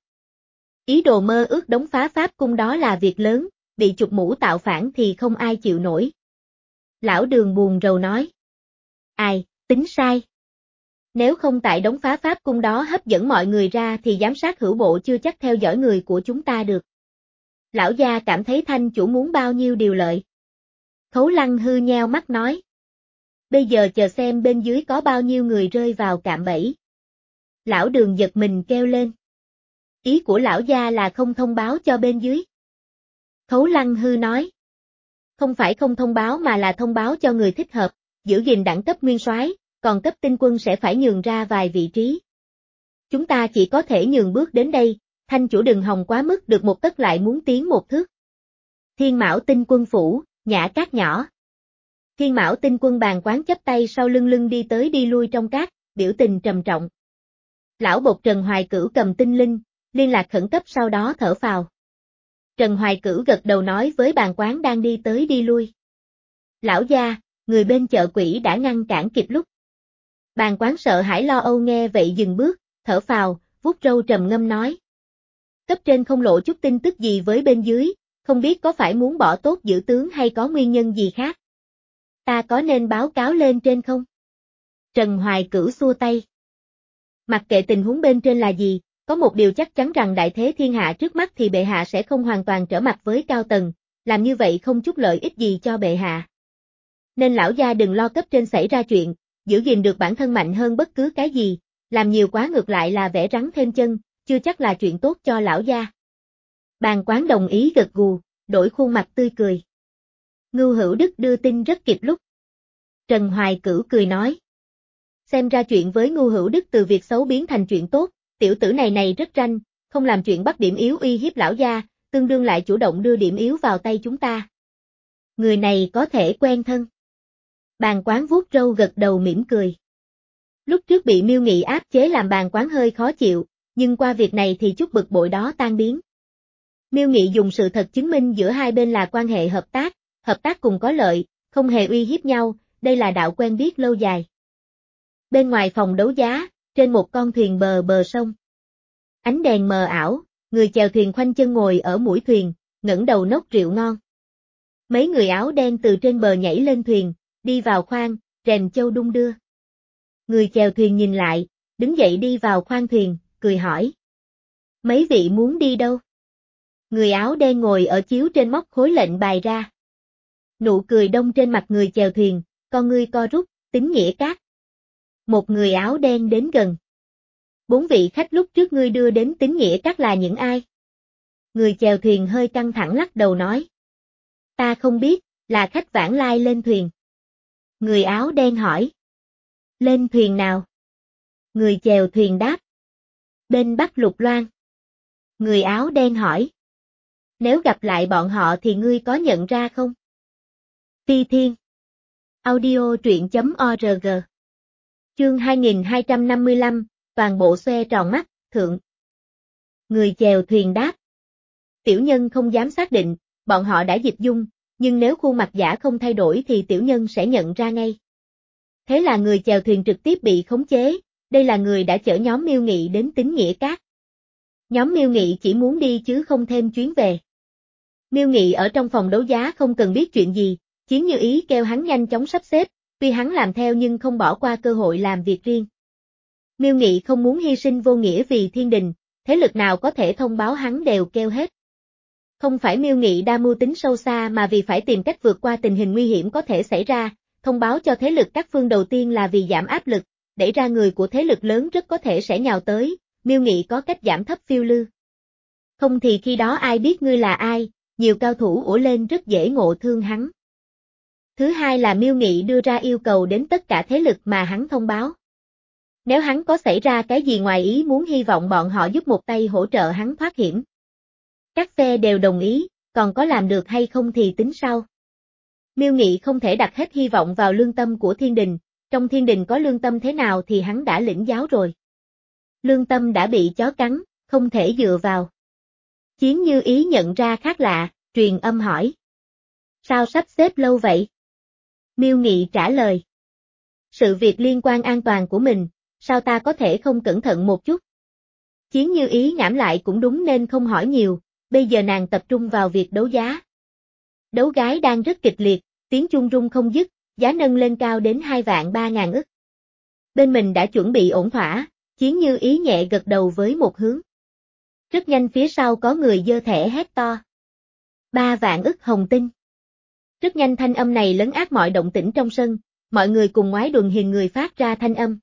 Ý đồ mơ ước đóng phá pháp cung đó là việc lớn, bị chụp mũ tạo phản thì không ai chịu nổi. Lão Đường buồn rầu nói. Ai, tính sai. Nếu không tại đóng phá pháp cung đó hấp dẫn mọi người ra thì giám sát hữu bộ chưa chắc theo dõi người của chúng ta được. Lão gia cảm thấy thanh chủ muốn bao nhiêu điều lợi. Khấu Lăng Hư nheo mắt nói. Bây giờ chờ xem bên dưới có bao nhiêu người rơi vào cạm bẫy. Lão Đường giật mình kêu lên. Ý của lão gia là không thông báo cho bên dưới. Khấu Lăng Hư nói. Không phải không thông báo mà là thông báo cho người thích hợp, giữ gìn đẳng cấp nguyên soái, còn cấp tinh quân sẽ phải nhường ra vài vị trí. Chúng ta chỉ có thể nhường bước đến đây, thanh chủ đừng hòng quá mức được một tấc lại muốn tiến một thước. Thiên Mão tinh quân phủ, Nhã Cát nhỏ. Thiên Mão tinh quân bàn quán chắp tay sau lưng lưng đi tới đi lui trong cát, biểu tình trầm trọng. Lão bột Trần Hoài Cửu cầm tinh linh, liên lạc khẩn cấp sau đó thở phào. Trần Hoài Cửu gật đầu nói với bàn quán đang đi tới đi lui. Lão gia, người bên chợ quỷ đã ngăn cản kịp lúc. Bàn quán sợ hãi lo âu nghe vậy dừng bước, thở phào, vuốt râu trầm ngâm nói. Cấp trên không lộ chút tin tức gì với bên dưới, không biết có phải muốn bỏ tốt giữ tướng hay có nguyên nhân gì khác. Ta có nên báo cáo lên trên không? Trần Hoài Cửu xua tay. Mặc kệ tình huống bên trên là gì, có một điều chắc chắn rằng đại thế thiên hạ trước mắt thì bệ hạ sẽ không hoàn toàn trở mặt với cao tầng, làm như vậy không chút lợi ích gì cho bệ hạ. Nên lão gia đừng lo cấp trên xảy ra chuyện, giữ gìn được bản thân mạnh hơn bất cứ cái gì, làm nhiều quá ngược lại là vẽ rắn thêm chân, chưa chắc là chuyện tốt cho lão gia. Bàn quán đồng ý gật gù, đổi khuôn mặt tươi cười. Ngưu Hữu Đức đưa tin rất kịp lúc. Trần Hoài Cửu cười nói. Xem ra chuyện với Ngưu Hữu Đức từ việc xấu biến thành chuyện tốt, tiểu tử này này rất ranh, không làm chuyện bắt điểm yếu uy hiếp lão gia, tương đương lại chủ động đưa điểm yếu vào tay chúng ta. Người này có thể quen thân. Bàn quán vuốt râu gật đầu mỉm cười. Lúc trước bị Miêu Nghị áp chế làm bàn quán hơi khó chịu, nhưng qua việc này thì chút bực bội đó tan biến. Miêu Nghị dùng sự thật chứng minh giữa hai bên là quan hệ hợp tác, hợp tác cùng có lợi, không hề uy hiếp nhau, đây là đạo quen biết lâu dài. Bên ngoài phòng đấu giá, trên một con thuyền bờ bờ sông. Ánh đèn mờ ảo, người chèo thuyền khoanh chân ngồi ở mũi thuyền, ngẩng đầu nốc rượu ngon. Mấy người áo đen từ trên bờ nhảy lên thuyền, đi vào khoang, rèm châu đung đưa. Người chèo thuyền nhìn lại, đứng dậy đi vào khoang thuyền, cười hỏi. Mấy vị muốn đi đâu? Người áo đen ngồi ở chiếu trên móc khối lệnh bài ra. Nụ cười đông trên mặt người chèo thuyền, con ngươi co rút, tính nghĩa cát. Một người áo đen đến gần. Bốn vị khách lúc trước ngươi đưa đến tín nghĩa các là những ai? Người chèo thuyền hơi căng thẳng lắc đầu nói. Ta không biết, là khách vãng lai lên thuyền. Người áo đen hỏi. Lên thuyền nào? Người chèo thuyền đáp. Bên Bắc Lục Loan. Người áo đen hỏi. Nếu gặp lại bọn họ thì ngươi có nhận ra không? Phi Thiên. Audio truyện.org. Chương hai nghìn hai trăm năm mươi lăm, toàn bộ xoe tròn mắt, thượng. Người chèo thuyền đáp. Tiểu nhân không dám xác định, bọn họ đã dịch dung, nhưng nếu khuôn mặt giả không thay đổi thì tiểu nhân sẽ nhận ra ngay. Thế là người chèo thuyền trực tiếp bị khống chế, đây là người đã chở nhóm Miêu Nghị đến Tín Nghĩa Cát. Nhóm Miêu Nghị chỉ muốn đi chứ không thêm chuyến về. Miêu Nghị ở trong phòng đấu giá không cần biết chuyện gì, Chiến Như Ý kêu hắn nhanh chóng sắp xếp, tuy hắn làm theo nhưng không bỏ qua cơ hội làm việc riêng. Miêu Nghị không muốn hy sinh vô nghĩa vì thiên đình, thế lực nào có thể thông báo hắn đều kêu hết. Không phải Miêu Nghị đa mưu tính sâu xa mà vì phải tìm cách vượt qua tình hình nguy hiểm có thể xảy ra, thông báo cho thế lực các phương đầu tiên là vì giảm áp lực, đẩy ra người của thế lực lớn rất có thể sẽ nhào tới, Miêu Nghị có cách giảm thấp phiêu lưu. Không thì khi đó ai biết ngươi là ai, nhiều cao thủ ủa lên rất dễ ngộ thương hắn. Thứ hai là Miêu Nghị đưa ra yêu cầu đến tất cả thế lực mà hắn thông báo. Nếu hắn có xảy ra cái gì ngoài ý muốn hy vọng bọn họ giúp một tay hỗ trợ hắn thoát hiểm. Các phe đều đồng ý, còn có làm được hay không thì tính sau. Miêu Nghị không thể đặt hết hy vọng vào lương tâm của thiên đình, trong thiên đình có lương tâm thế nào thì hắn đã lĩnh giáo rồi. Lương tâm đã bị chó cắn, không thể dựa vào. Chiến Như Ý nhận ra khác lạ, truyền âm hỏi. Sao sắp xếp lâu vậy? Miêu Nghị trả lời. Sự việc liên quan an toàn của mình, sao ta có thể không cẩn thận một chút? Chiến Như Ý ngẫm lại cũng đúng nên không hỏi nhiều, bây giờ nàng tập trung vào việc đấu giá. Đấu gái đang rất kịch liệt, tiếng chuông rung không dứt, giá nâng lên cao đến hai vạn ba ngàn ức. Bên mình đã chuẩn bị ổn thỏa, Chiến Như Ý nhẹ gật đầu với một hướng. Rất nhanh phía sau có người giơ thẻ hét to. Ba vạn ức hồng tinh. Rất nhanh thanh âm này lấn át mọi động tĩnh trong sân, mọi người cùng ngoái đùn hình người phát ra thanh âm.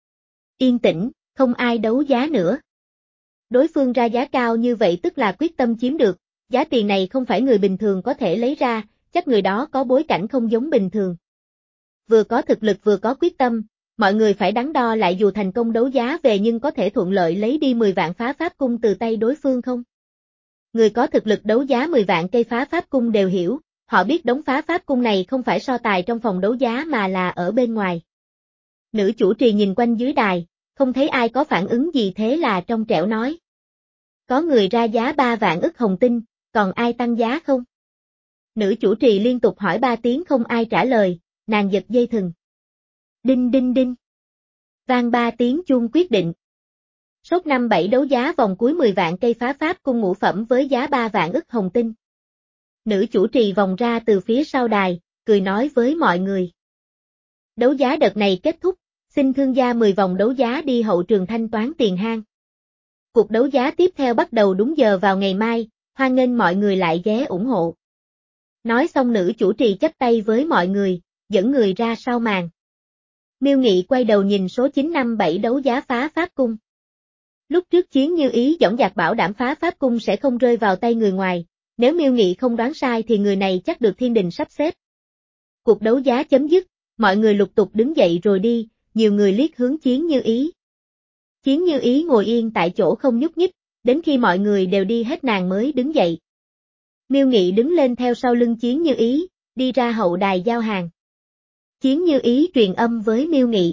Yên tĩnh, không ai đấu giá nữa. Đối phương ra giá cao như vậy tức là quyết tâm chiếm được, giá tiền này không phải người bình thường có thể lấy ra, chắc người đó có bối cảnh không giống bình thường. Vừa có thực lực vừa có quyết tâm, mọi người phải đắn đo lại dù thành công đấu giá về nhưng có thể thuận lợi lấy đi mười vạn phá pháp cung từ tay đối phương không? Người có thực lực đấu giá mười vạn cây phá pháp cung đều hiểu, họ biết đống phá pháp cung này không phải so tài trong phòng đấu giá mà là ở bên ngoài. Nữ chủ trì nhìn quanh dưới đài, không thấy ai có phản ứng gì thế là trong trẻo nói. Có người ra giá ba vạn ức hồng tinh, còn ai tăng giá không? Nữ chủ trì liên tục hỏi ba tiếng không ai trả lời, nàng giật dây thừng. Đinh đinh đinh. Vang ba tiếng chuông quyết định. Sốt năm bảy đấu giá vòng cuối mười vạn cây phá pháp cung ngũ phẩm với giá ba vạn ức hồng tinh. Nữ chủ trì vòng ra từ phía sau đài, cười nói với mọi người. Đấu giá đợt này kết thúc, xin thương gia mười vòng đấu giá đi hậu trường thanh toán tiền hang. Cuộc đấu giá tiếp theo bắt đầu đúng giờ vào ngày mai, hoan nghênh mọi người lại ghé ủng hộ. Nói xong nữ chủ trì chắp tay với mọi người, dẫn người ra sau màn. Miêu Nghị quay đầu nhìn số chín năm bảy đấu giá phá pháp cung. Lúc trước Chiến Như Ý dõng dạc bảo đảm phá pháp cung sẽ không rơi vào tay người ngoài, nếu Miêu Nghị không đoán sai thì người này chắc được thiên đình sắp xếp. Cuộc đấu giá chấm dứt, mọi người lục tục đứng dậy rồi đi, nhiều người liếc hướng Chiến Như Ý. Chiến Như Ý ngồi yên tại chỗ không nhúc nhích, đến khi mọi người đều đi hết nàng mới đứng dậy. Miêu Nghị đứng lên theo sau lưng Chiến Như Ý, đi ra hậu đài giao hàng. Chiến Như Ý truyền âm với Miêu Nghị.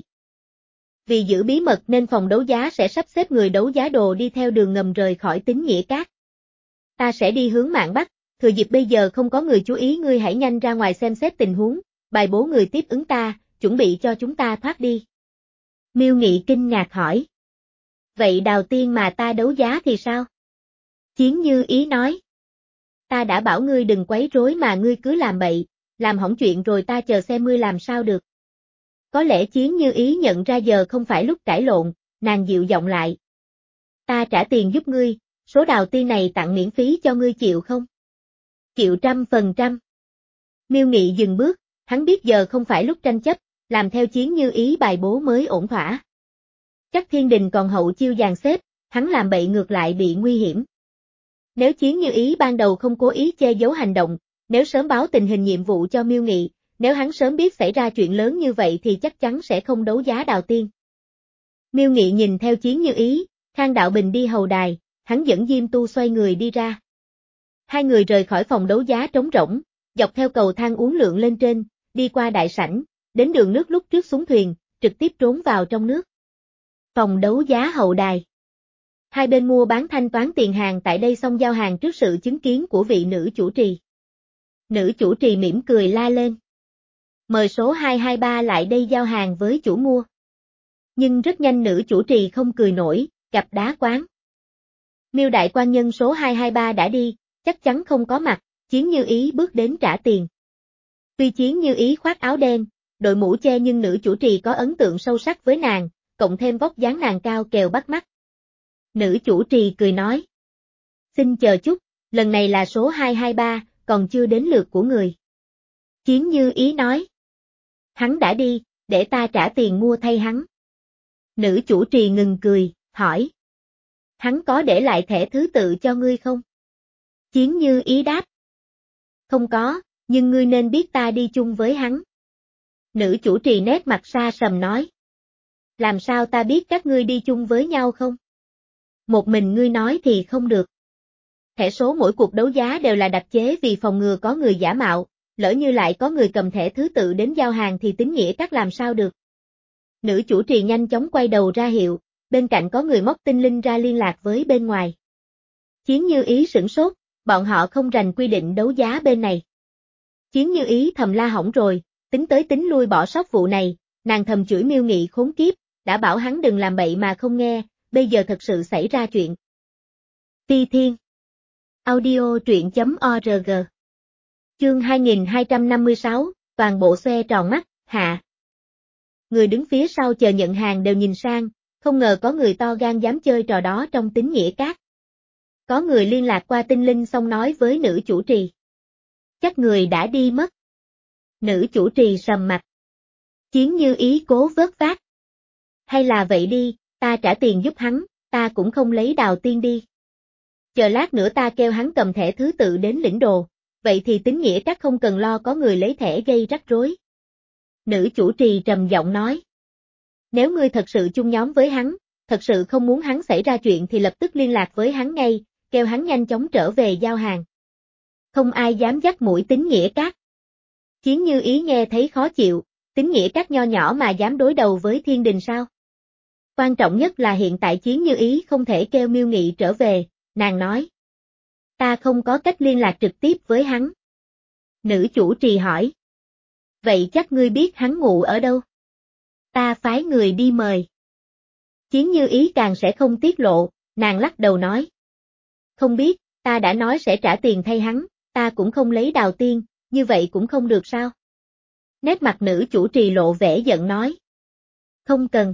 Vì giữ bí mật nên phòng đấu giá sẽ sắp xếp người đấu giá đồ đi theo đường ngầm rời khỏi Tín Nghĩa Cát. Ta sẽ đi hướng Mạn Bắc, thừa dịp bây giờ không có người chú ý ngươi hãy nhanh ra ngoài xem xét tình huống, bài bố người tiếp ứng ta, chuẩn bị cho chúng ta thoát đi. Miêu Nghị kinh ngạc hỏi. Vậy Đào Tiên mà ta đấu giá thì sao? Chiến Như Ý nói. Ta đã bảo ngươi đừng quấy rối mà ngươi cứ làm bậy, làm hỏng chuyện rồi ta chờ xem ngươi làm sao được. Có lẽ Chiến Như Ý nhận ra giờ không phải lúc cãi lộn, nàng dịu giọng lại. Ta trả tiền giúp ngươi, số Đào Tiên này tặng miễn phí cho ngươi chịu không? Chịu trăm phần trăm. Miêu Nghị dừng bước, hắn biết giờ không phải lúc tranh chấp, làm theo Chiến Như Ý bài bố mới ổn thỏa. Chắc thiên đình còn hậu chiêu dàn xếp, hắn làm bậy ngược lại bị nguy hiểm. Nếu Chiến Như Ý ban đầu không cố ý che giấu hành động, nếu sớm báo tình hình nhiệm vụ cho Miêu Nghị, nếu hắn sớm biết xảy ra chuyện lớn như vậy thì chắc chắn sẽ không đấu giá Đào Tiên. Miêu Nghị nhìn theo Chiến Như Ý, Khang Đạo Bình đi hầu đài, hắn dẫn Diêm Tu xoay người đi ra. Hai người rời khỏi phòng đấu giá trống rỗng, dọc theo cầu thang uốn lượn lên trên, đi qua đại sảnh, đến đường nước lúc trước xuống thuyền, trực tiếp trốn vào trong nước. Phòng đấu giá hậu đài. Hai bên mua bán thanh toán tiền hàng tại đây xong giao hàng trước sự chứng kiến của vị nữ chủ trì. Nữ chủ trì mỉm cười la lên. Mời số hai hai ba lại đây giao hàng với chủ mua. Nhưng rất nhanh nữ chủ trì không cười nổi, gặp đá quán. Miêu đại quan nhân số hai hai ba đã đi, chắc chắn không có mặt, Chiến Như Ý bước đến trả tiền. Tuy Chiến Như Ý khoác áo đen, đội mũ che nhưng nữ chủ trì có ấn tượng sâu sắc với nàng, cộng thêm vóc dáng nàng cao kèo bắt mắt. Nữ chủ trì cười nói. Xin chờ chút, lần này là số hai hai ba, còn chưa đến lượt của người. Chiến Như Ý nói. Hắn đã đi, để ta trả tiền mua thay hắn. Nữ chủ trì ngừng cười, hỏi. Hắn có để lại thẻ thứ tự cho ngươi không? Chiến Như Ý đáp. Không có, nhưng ngươi nên biết ta đi chung với hắn. Nữ chủ trì nét mặt xa sầm nói. Làm sao ta biết các ngươi đi chung với nhau không? Một mình ngươi nói thì không được. Thẻ số mỗi cuộc đấu giá đều là đặc chế vì phòng ngừa có người giả mạo, lỡ như lại có người cầm thẻ thứ tự đến giao hàng thì Tín Nghĩa Cát làm sao được. Nữ chủ trì nhanh chóng quay đầu ra hiệu, bên cạnh có người móc tinh linh ra liên lạc với bên ngoài. Chiến Như Ý sửng sốt, bọn họ không rành quy định đấu giá bên này. Chiến Như Ý thầm la hỏng rồi, tính tới tính lui bỏ sót vụ này, nàng thầm chửi Miêu Nghị khốn kiếp, đã bảo hắn đừng làm bậy mà không nghe, bây giờ thật sự xảy ra chuyện. Ti Thiên Audio truyện chấm org Chương hai nghìn hai trăm năm mươi sáu, toàn bộ xoe tròn mắt, hạ. Người đứng phía sau chờ nhận hàng đều nhìn sang, không ngờ có người to gan dám chơi trò đó trong Tín Nghĩa Cát. Có người liên lạc qua tinh linh xong nói với nữ chủ trì. Chắc người đã đi mất. Nữ chủ trì sầm mặt. Chiến Như Ý cố vớt vát. Hay là vậy đi, ta trả tiền giúp hắn, ta cũng không lấy Đào Tiên đi. Chờ lát nữa ta kêu hắn cầm thẻ thứ tự đến lĩnh đồ, vậy thì Tín Nghĩa Cát không cần lo có người lấy thẻ gây rắc rối. Nữ chủ trì trầm giọng nói. Nếu ngươi thật sự chung nhóm với hắn, thật sự không muốn hắn xảy ra chuyện thì lập tức liên lạc với hắn ngay, kêu hắn nhanh chóng trở về giao hàng. Không ai dám dắt mũi Tín Nghĩa Cát. Chiến Như Ý nghe thấy khó chịu, Tín Nghĩa Cát nho nhỏ mà dám đối đầu với thiên đình sao? Quan trọng nhất là hiện tại Chiến Như Ý không thể kêu Miêu Nghị trở về, nàng nói. Ta không có cách liên lạc trực tiếp với hắn. Nữ chủ trì hỏi. Vậy chắc ngươi biết hắn ngủ ở đâu? Ta phái người đi mời. Chiến Như Ý càng sẽ không tiết lộ, nàng lắc đầu nói. Không biết, ta đã nói sẽ trả tiền thay hắn, ta cũng không lấy Đào Tiên, như vậy cũng không được sao? Nét mặt nữ chủ trì lộ vẻ giận nói. Không cần.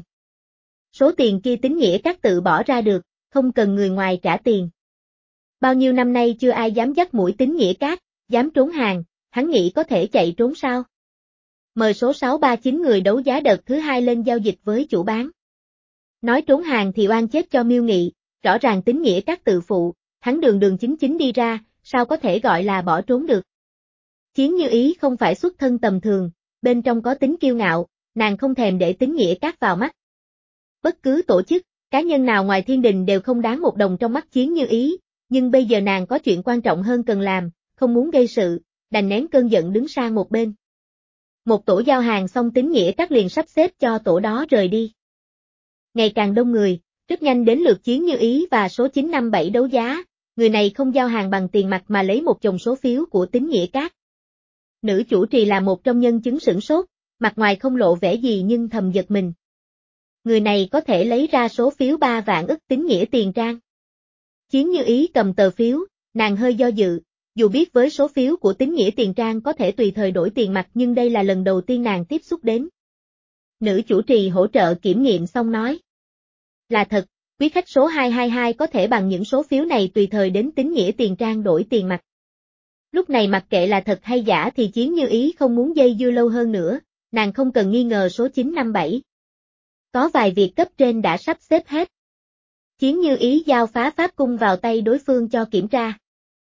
Số tiền kia Tín Nghĩa Cát tự bỏ ra được, không cần người ngoài trả tiền. Bao nhiêu năm nay chưa ai dám dắt mũi Tín Nghĩa Cát, dám trốn hàng, hắn nghĩ có thể chạy trốn sao? Mời số sáu ba chín người đấu giá đợt thứ hai lên giao dịch với chủ bán. Nói trốn hàng thì oan chết cho Miêu Nghị, rõ ràng tín nghĩa các tự phụ, hắn đường đường chính chính đi ra, sao có thể gọi là bỏ trốn được. Chiến Như Ý không phải xuất thân tầm thường, bên trong có tính kiêu ngạo, nàng không thèm để tín nghĩa các vào mắt. Bất cứ tổ chức, cá nhân nào ngoài thiên đình đều không đáng một đồng trong mắt Chiến Như Ý, nhưng bây giờ nàng có chuyện quan trọng hơn cần làm, không muốn gây sự, đành nén cơn giận đứng sang một bên. Một tổ giao hàng xong tín nghĩa các liền sắp xếp cho tổ đó rời đi. Ngày càng đông người, rất nhanh đến lượt Chiến Như Ý và số chín năm bảy đấu giá, người này không giao hàng bằng tiền mặt mà lấy một chồng số phiếu của tín nghĩa các. Nữ chủ trì là một trong nhân chứng sửng sốt, mặt ngoài không lộ vẻ gì nhưng thầm giật mình. Người này có thể lấy ra số phiếu ba vạn ức tín nghĩa tiền trang. Chiến Như Ý cầm tờ phiếu, nàng hơi do dự, dù biết với số phiếu của tín nghĩa tiền trang có thể tùy thời đổi tiền mặt nhưng đây là lần đầu tiên nàng tiếp xúc đến. Nữ chủ trì hỗ trợ kiểm nghiệm xong nói. Là thật, quý khách số hai hai hai có thể bằng những số phiếu này tùy thời đến tín nghĩa tiền trang đổi tiền mặt. Lúc này mặc kệ là thật hay giả thì Chiến Như Ý không muốn dây dưa lâu hơn nữa, nàng không cần nghi ngờ số chín năm bảy. Có vài việc cấp trên đã sắp xếp hết. Chiến Như Ý giao phá pháp cung vào tay đối phương cho kiểm tra.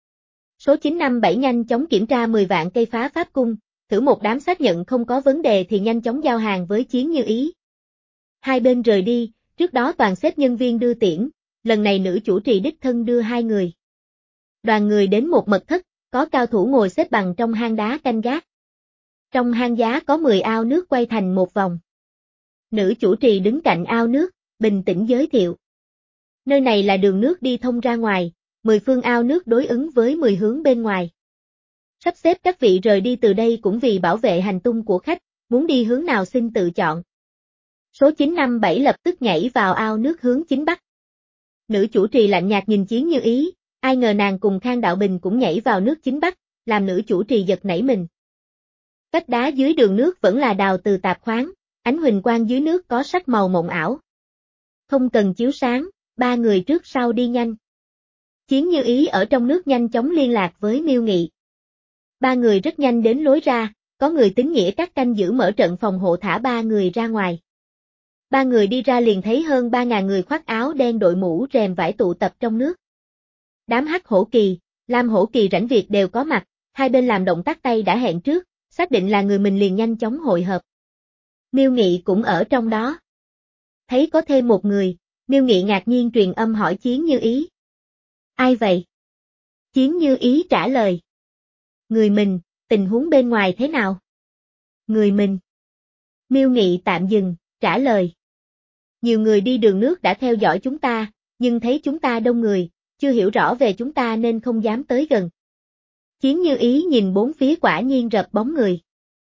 Số chín năm bảy nhanh chóng kiểm tra mười vạn cây phá pháp cung, thử một đám xác nhận không có vấn đề thì nhanh chóng giao hàng với Chiến Như Ý. Hai bên rời đi, trước đó toàn xếp nhân viên đưa tiễn, lần này nữ chủ trì đích thân đưa hai người. Đoàn người đến một mật thất, có cao thủ ngồi xếp bằng trong hang đá canh gác. Trong hang giá có mười ao nước quay thành một vòng. Nữ chủ trì đứng cạnh ao nước, bình tĩnh giới thiệu. Nơi này là đường nước đi thông ra ngoài, mười phương ao nước đối ứng với mười hướng bên ngoài. Sắp xếp các vị rời đi từ đây cũng vì bảo vệ hành tung của khách, muốn đi hướng nào xin tự chọn. Số chín năm bảy lập tức nhảy vào ao nước hướng chính bắc. Nữ chủ trì lạnh nhạt nhìn Chiến Như Ý, ai ngờ nàng cùng Khang Đạo Bình cũng nhảy vào nước chính bắc, làm nữ chủ trì giật nảy mình. Vách đá dưới đường nước vẫn là đào từ tạp khoáng, ánh huỳnh quang dưới nước có sắc màu mộng ảo. Không cần chiếu sáng, ba người trước sau đi nhanh. Chiến Như Ý ở trong nước nhanh chóng liên lạc với Miêu Nghị. Ba người rất nhanh đến lối ra, có người tín nghĩa các canh giữ mở trận phòng hộ thả ba người ra ngoài. Ba người đi ra liền thấy hơn ba ngàn người khoác áo đen đội mũ rèm vải tụ tập trong nước. Đám Hắc Hổ Kỳ, Lam Hổ Kỳ rảnh việc đều có mặt, hai bên làm động tác tay đã hẹn trước, xác định là người mình liền nhanh chóng hội hợp. Miêu Nghị cũng ở trong đó. Thấy có thêm một người, Miêu Nghị ngạc nhiên truyền âm hỏi Chiến Như Ý. Ai vậy? Chiến Như Ý trả lời. Người mình, tình huống bên ngoài thế nào? Người mình. Miêu Nghị tạm dừng, trả lời. Nhiều người đi đường nước đã theo dõi chúng ta, nhưng thấy chúng ta đông người, chưa hiểu rõ về chúng ta nên không dám tới gần. Chiến Như Ý nhìn bốn phía quả nhiên rập bóng người.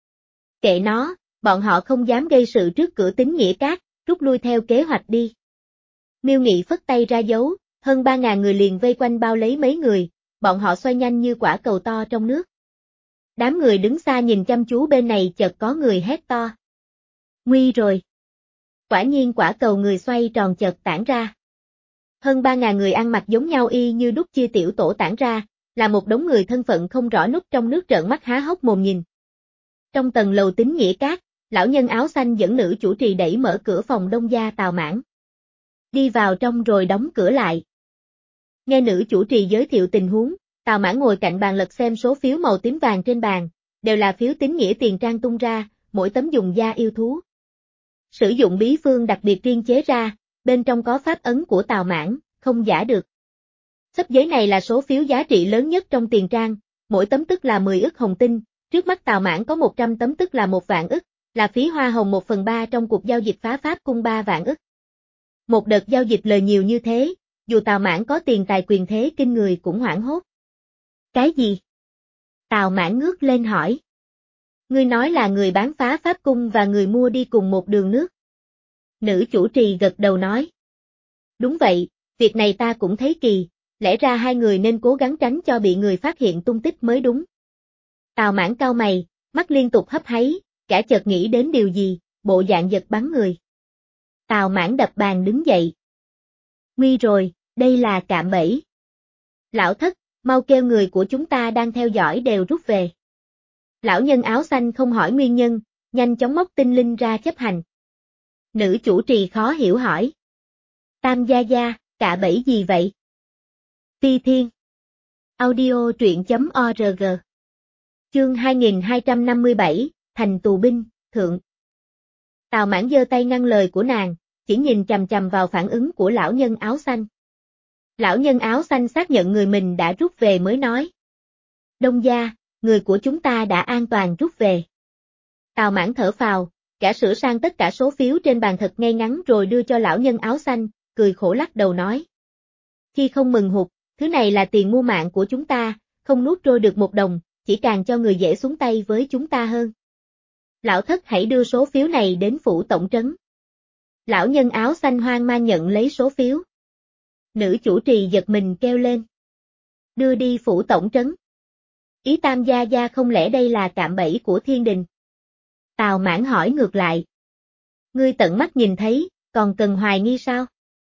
Kệ nó, bọn họ không dám gây sự trước cửa tín nghĩa các, rút lui theo kế hoạch đi. Miêu Nghị phất tay ra dấu, hơn ba ngàn người liền vây quanh bao lấy mấy người, bọn họ xoay nhanh như quả cầu to trong nước. Đám người đứng xa nhìn chăm chú bên này chợt có người hét to. Nguy rồi! Quả nhiên quả cầu người xoay tròn chợt tản ra. Hơn ba ngàn người ăn mặc giống nhau y như đúc chia tiểu tổ tản ra, là một đống người thân phận không rõ núp trong nước trợn mắt há hốc mồm nhìn. Trong tầng lầu tín nghĩa các, lão nhân áo xanh dẫn nữ chủ trì đẩy mở cửa phòng đông gia Tào Mãn. Đi vào trong rồi đóng cửa lại. Nghe nữ chủ trì giới thiệu tình huống, Tào Mãn ngồi cạnh bàn lật xem số phiếu màu tím vàng trên bàn, đều là phiếu tín nghĩa tiền trang tung ra, mỗi tấm dùng da yêu thú. Sử dụng bí phương đặc biệt riêng chế ra, bên trong có pháp ấn của Tào Mãn, không giả được. Xấp giấy này là số phiếu giá trị lớn nhất trong tiền trang, mỗi tấm tức là mười ức hồng tinh, trước mắt Tào Mãn có một trăm tấm tức là một vạn ức, là phí hoa hồng một phần ba trong cuộc giao dịch phá pháp cung ba vạn ức. Một đợt giao dịch lời nhiều như thế, dù Tào Mãn có tiền tài quyền thế kinh người cũng hoảng hốt. Cái gì? Tào Mãn ngước lên hỏi. Ngươi nói là người bán phá pháp cung và người mua đi cùng một đường nước. Nữ chủ trì gật đầu nói. Đúng vậy, việc này ta cũng thấy kỳ, lẽ ra hai người nên cố gắng tránh cho bị người phát hiện tung tích mới đúng. Tào Mãn cau mày, mắt liên tục hấp háy, cả chợt nghĩ đến điều gì, bộ dạng giật bắn người. Tào Mãn đập bàn đứng dậy. Nguy rồi, đây là cạm bẫy. Lão thất, mau kêu người của chúng ta đang theo dõi đều rút về. Lão nhân áo xanh không hỏi nguyên nhân, nhanh chóng móc tinh linh ra chấp hành. Nữ chủ trì khó hiểu hỏi. Tam gia gia, cạ bẫy gì vậy? Phi Thiên. Audio truyện.org. Chương hai nghìn hai trăm năm mươi bảy, thành tù binh, thượng. Tào Mãn giơ tay ngăn lời của nàng, chỉ nhìn chằm chằm vào phản ứng của lão nhân áo xanh. Lão nhân áo xanh xác nhận người mình đã rút về mới nói. Đông gia, người của chúng ta đã an toàn rút về. Tào Mãn thở phào, gã sửa sang tất cả số phiếu trên bàn thật ngay ngắn rồi đưa cho lão nhân áo xanh, cười khổ lắc đầu nói. Khi không mừng hụt, thứ này là tiền mua mạng của chúng ta, không nuốt trôi được một đồng, chỉ càng cho người dễ xuống tay với chúng ta hơn. Lão thất hãy đưa số phiếu này đến phủ tổng trấn. Lão nhân áo xanh hoang mang nhận lấy số phiếu. Nữ chủ trì giật mình kêu lên. Đưa đi phủ tổng trấn. Ý Tam gia gia không lẽ đây là cạm bẫy của thiên đình? Tào Mãn hỏi ngược lại. Ngươi tận mắt nhìn thấy, còn cần hoài nghi sao?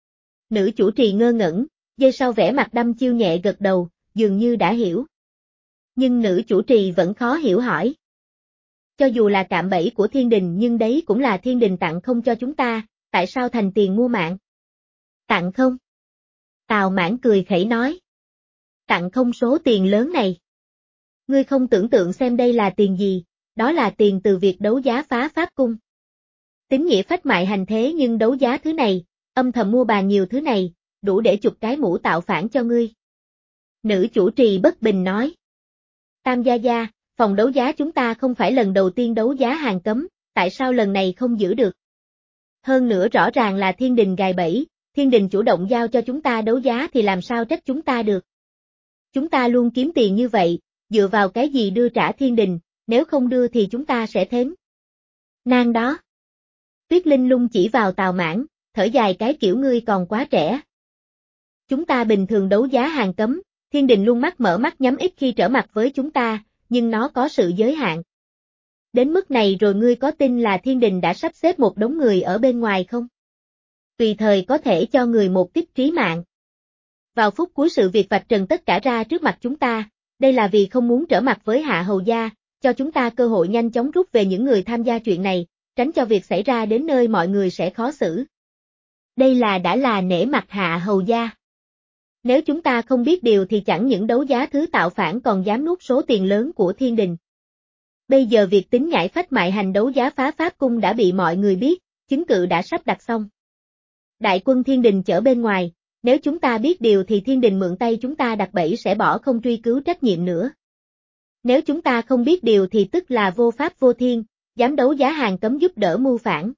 Nữ chủ trì ngơ ngẩn, giây sau vẻ mặt đăm chiêu nhẹ gật đầu, dường như đã hiểu. Nhưng nữ chủ trì vẫn khó hiểu hỏi. Cho dù là cạm bẫy của thiên đình nhưng đấy cũng là thiên đình tặng không cho chúng ta, tại sao thành tiền mua mạng? Tặng không? Tào Mãn cười khẩy nói. Tặng không số tiền lớn này. Ngươi không tưởng tượng xem đây là tiền gì, đó là tiền từ việc đấu giá phá pháp cung. Tín nghĩa phách mại hành thế nhưng đấu giá thứ này, âm thầm mua bàn nhiều thứ này, đủ để chụp cái mũ tạo phản cho ngươi. Nữ chủ trì bất bình nói. Tam gia gia, phòng đấu giá chúng ta không phải lần đầu tiên đấu giá hàng cấm, tại sao lần này không giữ được? Hơn nữa rõ ràng là thiên đình gài bẫy, thiên đình chủ động giao cho chúng ta đấu giá thì làm sao trách chúng ta được? Chúng ta luôn kiếm tiền như vậy, dựa vào cái gì đưa trả thiên đình, nếu không đưa thì chúng ta sẽ thếm. Nàng đó. Tuyết Linh Lung chỉ vào Tào Mãn, thở dài cái kiểu ngươi còn quá trẻ. Chúng ta bình thường đấu giá hàng cấm, thiên đình luôn mắt mở mắt nhắm ít khi trở mặt với chúng ta, nhưng nó có sự giới hạn. Đến mức này rồi ngươi có tin là thiên đình đã sắp xếp một đống người ở bên ngoài không? Tùy thời có thể cho người một tiếp trí mạng. Vào phút cuối sự việc vạch trần tất cả ra trước mặt chúng ta, đây là vì không muốn trở mặt với Hạ Hầu gia, cho chúng ta cơ hội nhanh chóng rút về những người tham gia chuyện này, tránh cho việc xảy ra đến nơi mọi người sẽ khó xử. Đây là đã là nể mặt Hạ Hầu gia. Nếu chúng ta không biết điều thì chẳng những đấu giá thứ tạo phản còn dám nuốt số tiền lớn của thiên đình. Bây giờ việc tính nhảy phách mại hành đấu giá phá pháp cung đã bị mọi người biết, chứng cự đã sắp đặt xong. Đại quân thiên đình chở bên ngoài, nếu chúng ta biết điều thì thiên đình mượn tay chúng ta đặt bẫy sẽ bỏ không truy cứu trách nhiệm nữa. Nếu chúng ta không biết điều thì tức là vô pháp vô thiên, dám đấu giá hàng cấm giúp đỡ mưu phản.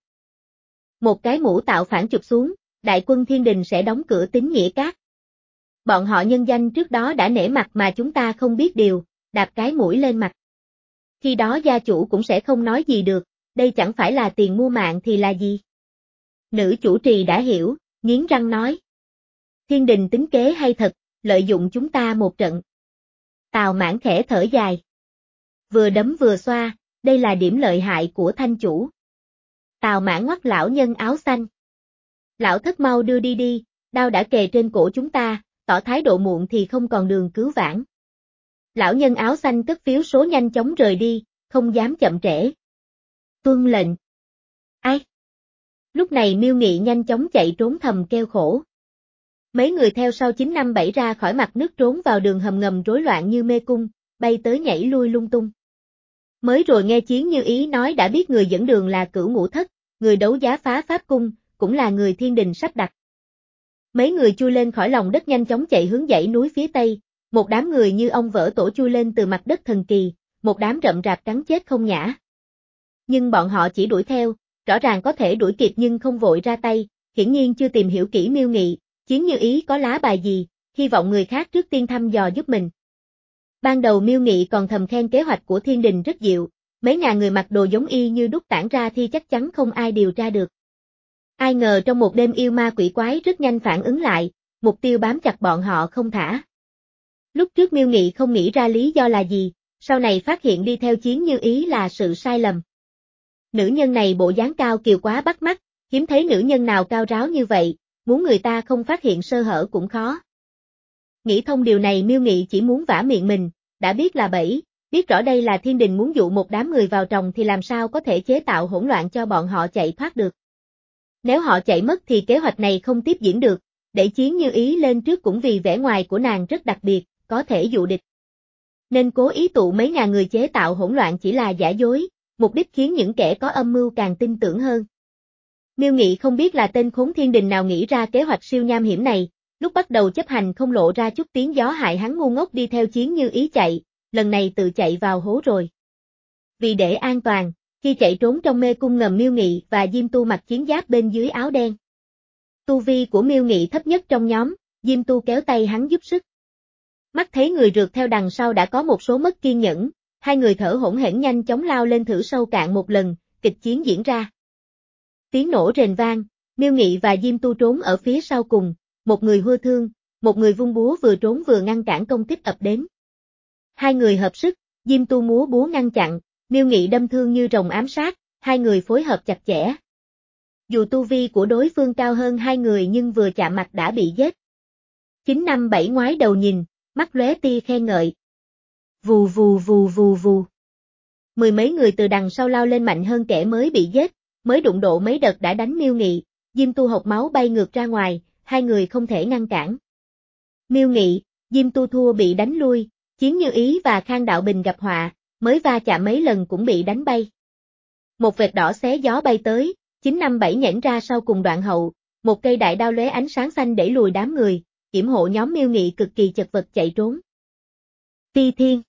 Một cái mũ tạo phản chụp xuống, đại quân thiên đình sẽ đóng cửa tín nghĩa cát. Bọn họ nhân danh trước đó đã nể mặt mà chúng ta không biết điều, đạp cái mũi lên mặt. Khi đó gia chủ cũng sẽ không nói gì được, đây chẳng phải là tiền mua mạng thì là gì? Nữ chủ trì đã hiểu, nghiến răng nói. Thiên đình tính kế hay thật, lợi dụng chúng ta một trận. Tào Mãn khẽ thở dài. Vừa đấm vừa xoa, đây là điểm lợi hại của thanh chủ. Tào Mãn ngoắt lão nhân áo xanh. Lão thất mau đưa đi đi, đao đã kề trên cổ chúng ta, tỏ thái độ muộn thì không còn đường cứu vãn. Lão nhân áo xanh cất phiếu số nhanh chóng rời đi, không dám chậm trễ. Tuân lệnh. Ai? Lúc này Miêu Nghị nhanh chóng chạy trốn thầm kêu khổ. Mấy người theo sau chín năm bảy ra khỏi mặt nước trốn vào đường hầm ngầm rối loạn như mê cung, bay tới nhảy lui lung tung. Mới rồi nghe Chiến Như Ý nói đã biết người dẫn đường là Cửu Ngũ Thất, người đấu giá phá pháp cung, cũng là người thiên đình sắp đặt. Mấy người chui lên khỏi lòng đất nhanh chóng chạy hướng dãy núi phía tây, một đám người như ong vỡ tổ chui lên từ mặt đất thần kỳ, một đám rậm rạp cắn chết không nhã. Nhưng bọn họ chỉ đuổi theo, rõ ràng có thể đuổi kịp nhưng không vội ra tay, hiển nhiên chưa tìm hiểu kỹ Miêu Nghị, Chiến Như Ý có lá bài gì, hy vọng người khác trước tiên thăm dò giúp mình. Ban đầu Miêu Nghị còn thầm khen kế hoạch của thiên đình rất diệu, mấy ngàn người mặc đồ giống y như đúc tản ra thì chắc chắn không ai điều tra được. Ai ngờ trong một đêm yêu ma quỷ quái rất nhanh phản ứng lại, mục tiêu bám chặt bọn họ không thả. Lúc trước Miêu Nghị không nghĩ ra lý do là gì, sau này phát hiện đi theo Chiến Như Ý là sự sai lầm. Nữ nhân này bộ dáng cao kiều quá bắt mắt, hiếm thấy nữ nhân nào cao ráo như vậy, muốn người ta không phát hiện sơ hở cũng khó. Nghĩ thông điều này Miêu Nghị chỉ muốn vả miệng mình, đã biết là bẫy, biết rõ đây là thiên đình muốn dụ một đám người vào tròng thì làm sao có thể chế tạo hỗn loạn cho bọn họ chạy thoát được. Nếu họ chạy mất thì kế hoạch này không tiếp diễn được, đẩy Chiến Như Ý lên trước cũng vì vẻ ngoài của nàng rất đặc biệt, có thể dụ địch. Nên cố ý tụ mấy ngàn người chế tạo hỗn loạn chỉ là giả dối, mục đích khiến những kẻ có âm mưu càng tin tưởng hơn. Miêu Nghị không biết là tên khốn thiên đình nào nghĩ ra kế hoạch siêu nham hiểm này, lúc bắt đầu chấp hành không lộ ra chút tiếng gió hại hắn ngu ngốc đi theo Chiến Như Ý chạy, lần này tự chạy vào hố rồi. Vì để an toàn, khi chạy trốn trong mê cung ngầm Miêu Nghị và Diêm Tu mặc chiến giáp bên dưới áo đen. Tu vi của Miêu Nghị thấp nhất trong nhóm, Diêm Tu kéo tay hắn giúp sức. Mắt thấy người rượt theo đằng sau đã có một số mất kiên nhẫn, hai người thở hổn hển nhanh chóng lao lên thử sâu cạn một lần, kịch chiến diễn ra. Tiếng nổ rền vang, Miêu Nghị và Diêm Tu trốn ở phía sau cùng, một người hua thương, một người vung búa vừa trốn vừa ngăn cản công kích ập đến. Hai người hợp sức, Diêm Tu múa búa ngăn chặn, Miêu Nghị đâm thương như rồng ám sát, hai người phối hợp chặt chẽ. Dù tu vi của đối phương cao hơn hai người nhưng vừa chạm mặt đã bị giết. chín năm bảy ngoái đầu nhìn, mắt lóe tia khen ngợi. Vù vù vù vù vù. Mười mấy người từ đằng sau lao lên mạnh hơn kẻ mới bị giết, mới đụng độ mấy đợt đã đánh Miêu Nghị, Diêm Tu hộc máu bay ngược ra ngoài, hai người không thể ngăn cản. Miêu Nghị, Diêm Tu thua bị đánh lui, Chiến Như Ý và Khang Đạo Bình gặp họa, mới va chạm mấy lần cũng bị đánh bay. Một vệt đỏ xé gió bay tới, chín năm bảy nhảy ra sau cùng đoạn hậu, một cây đại đao lóe ánh sáng xanh đẩy lùi đám người, yểm hộ nhóm Miêu Nghị cực kỳ chật vật chạy trốn. Ti Thiên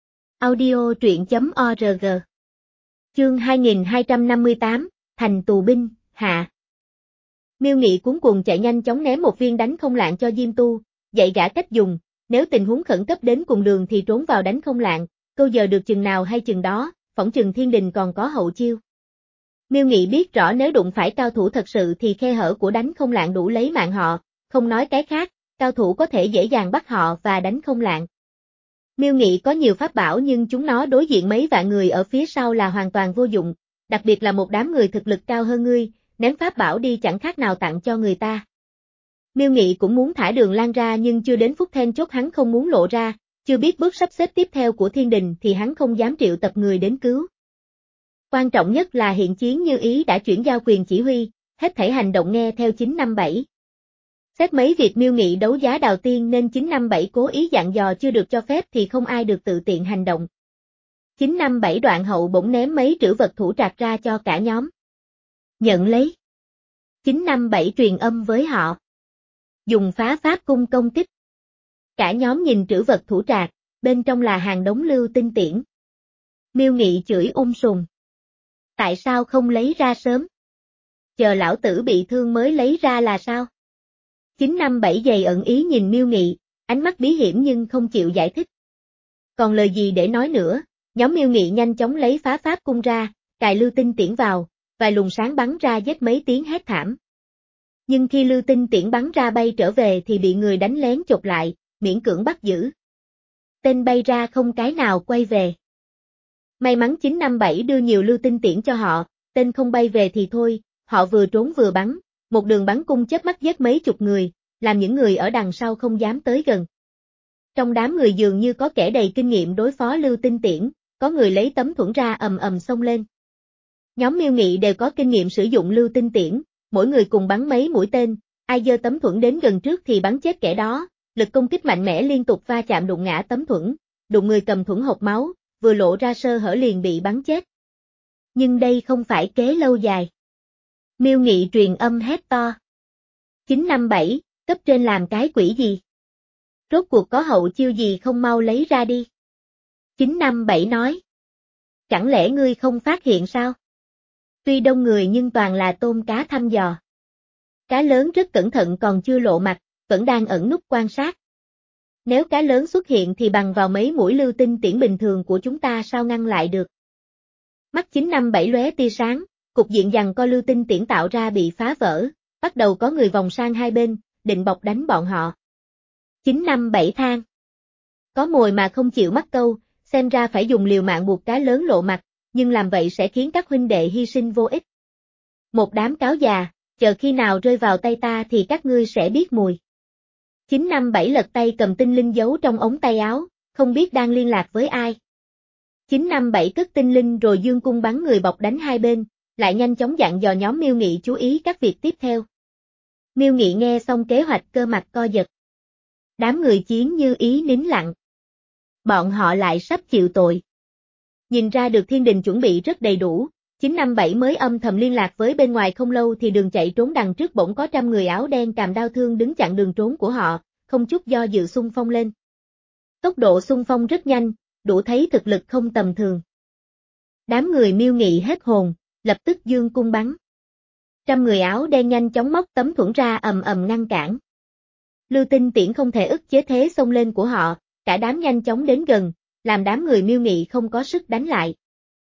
Audio truyện chấm org Chương hai nghìn hai trăm năm mươi tám, Thành tù binh, hạ. Miêu Nghị cuống cuồng chạy nhanh chóng ném một viên đánh không lạng cho Diêm Tu, dạy gã cách dùng, nếu tình huống khẩn cấp đến cùng đường thì trốn vào đánh không lạng, câu giờ được chừng nào hay chừng đó, phỏng chừng thiên đình còn có hậu chiêu. Miêu Nghị biết rõ nếu đụng phải cao thủ thật sự thì khe hở của đánh không lạng đủ lấy mạng họ, không nói cái khác, cao thủ có thể dễ dàng bắt họ và đánh không lạng. Miêu Nghị có nhiều pháp bảo nhưng chúng nó đối diện mấy vạn người ở phía sau là hoàn toàn vô dụng, đặc biệt là một đám người thực lực cao hơn ngươi, ném pháp bảo đi chẳng khác nào tặng cho người ta. Miêu Nghị cũng muốn thả Đường Lan ra nhưng chưa đến phút then chốt hắn không muốn lộ ra, chưa biết bước sắp xếp tiếp theo của thiên đình thì hắn không dám triệu tập người đến cứu. Quan trọng nhất là hiện Chiến Như Ý đã chuyển giao quyền chỉ huy, hết thảy hành động nghe theo chín năm bảy. Xét mấy việc Miêu Nghị đấu giá đào tiên nên chín năm bảy cố ý dặn dò chưa được cho phép thì không ai được tự tiện hành động. chín năm bảy đoạn hậu bỗng ném mấy trữ vật thủ trạc ra cho cả nhóm. Nhận lấy. chín năm bảy truyền âm với họ. Dùng phá pháp cung công kích. Cả nhóm nhìn trữ vật thủ trạc, bên trong là hàng đống lưu tinh tiễn. Miêu Nghị chửi ung sùm. Tại sao không lấy ra sớm? Chờ lão tử bị thương mới lấy ra là sao? chín năm bảy dày ẩn ý nhìn Miêu Nghị, ánh mắt bí hiểm nhưng không chịu giải thích. Còn lời gì để nói nữa, nhóm Miêu Nghị nhanh chóng lấy phá pháp cung ra, cài lưu tinh tiễn vào, vài luồng sáng bắn ra giết mấy tiếng hét thảm. Nhưng khi lưu tinh tiễn bắn ra bay trở về thì bị người đánh lén chộp lại, miễn cưỡng bắt giữ. Tên bay ra không cái nào quay về. May mắn chín năm bảy đưa nhiều lưu tinh tiễn cho họ, tên không bay về thì thôi, họ vừa trốn vừa bắn, một đường bắn cung chớp mắt giết mấy chục người, làm những người ở đằng sau không dám tới gần. Trong đám người dường như có kẻ đầy kinh nghiệm đối phó lưu tinh tiễn, có người lấy tấm thuẫn ra ầm ầm xông lên. Nhóm Miêu Nghị đều có kinh nghiệm sử dụng lưu tinh tiễn, mỗi người cùng bắn mấy mũi tên, ai giơ tấm thuẫn đến gần trước thì bắn chết kẻ đó, lực công kích mạnh mẽ liên tục va chạm đụng ngã tấm thuẫn, đụng người cầm thuẫn hộc máu, vừa lộ ra sơ hở liền bị bắn chết. Nhưng đây không phải kế lâu dài. Miêu Nghị truyền âm hét to. chín năm bảy, cấp trên làm cái quỷ gì? Rốt cuộc có hậu chiêu gì không mau lấy ra đi? chín năm bảy nói. Chẳng lẽ ngươi không phát hiện sao? Tuy đông người nhưng toàn là tôm cá thăm dò. Cá lớn rất cẩn thận còn chưa lộ mặt, vẫn đang ẩn núp quan sát. Nếu cá lớn xuất hiện thì bằng vào mấy mũi lưu tinh tiễn bình thường của chúng ta sao ngăn lại được? Mắt chín năm bảy lóe tia sáng, cục diện giằng co lưu tinh tiễn tạo ra bị phá vỡ, bắt đầu có người vòng sang hai bên, định bọc đánh bọn họ. chín năm bảy than. Có mồi mà không chịu mắc câu, xem ra phải dùng liều mạng buộc cá lớn lộ mặt, nhưng làm vậy sẽ khiến các huynh đệ hy sinh vô ích. Một đám cáo già, chờ khi nào rơi vào tay ta thì các ngươi sẽ biết mùi. chín năm bảy lật tay cầm tinh linh giấu trong ống tay áo, không biết đang liên lạc với ai. chín năm bảy cất tinh linh rồi dương cung bắn người bọc đánh hai bên, lại nhanh chóng dặn dò nhóm Miêu Nghị chú ý các việc tiếp theo. Miêu Nghị nghe xong kế hoạch cơ mặt co giật. Đám người Chiến Như Ý nín lặng. Bọn họ lại sắp chịu tội. Nhìn ra được thiên đình chuẩn bị rất đầy đủ, chín năm bảy mới âm thầm liên lạc với bên ngoài không lâu thì đường chạy trốn đằng trước bỗng có trăm người áo đen cầm đao thương đứng chặn đường trốn của họ, không chút do dự xung phong lên. Tốc độ xung phong rất nhanh, đủ thấy thực lực không tầm thường. Đám người Miêu Nghị hết hồn, lập tức dương cung bắn. Trăm người áo đen nhanh chóng móc tấm thuẫn ra ầm ầm ngăn cản. Lưu Tinh Tiễn không thể ức chế thế xông lên của họ, cả đám nhanh chóng đến gần, làm đám người Miêu Nghị không có sức đánh lại.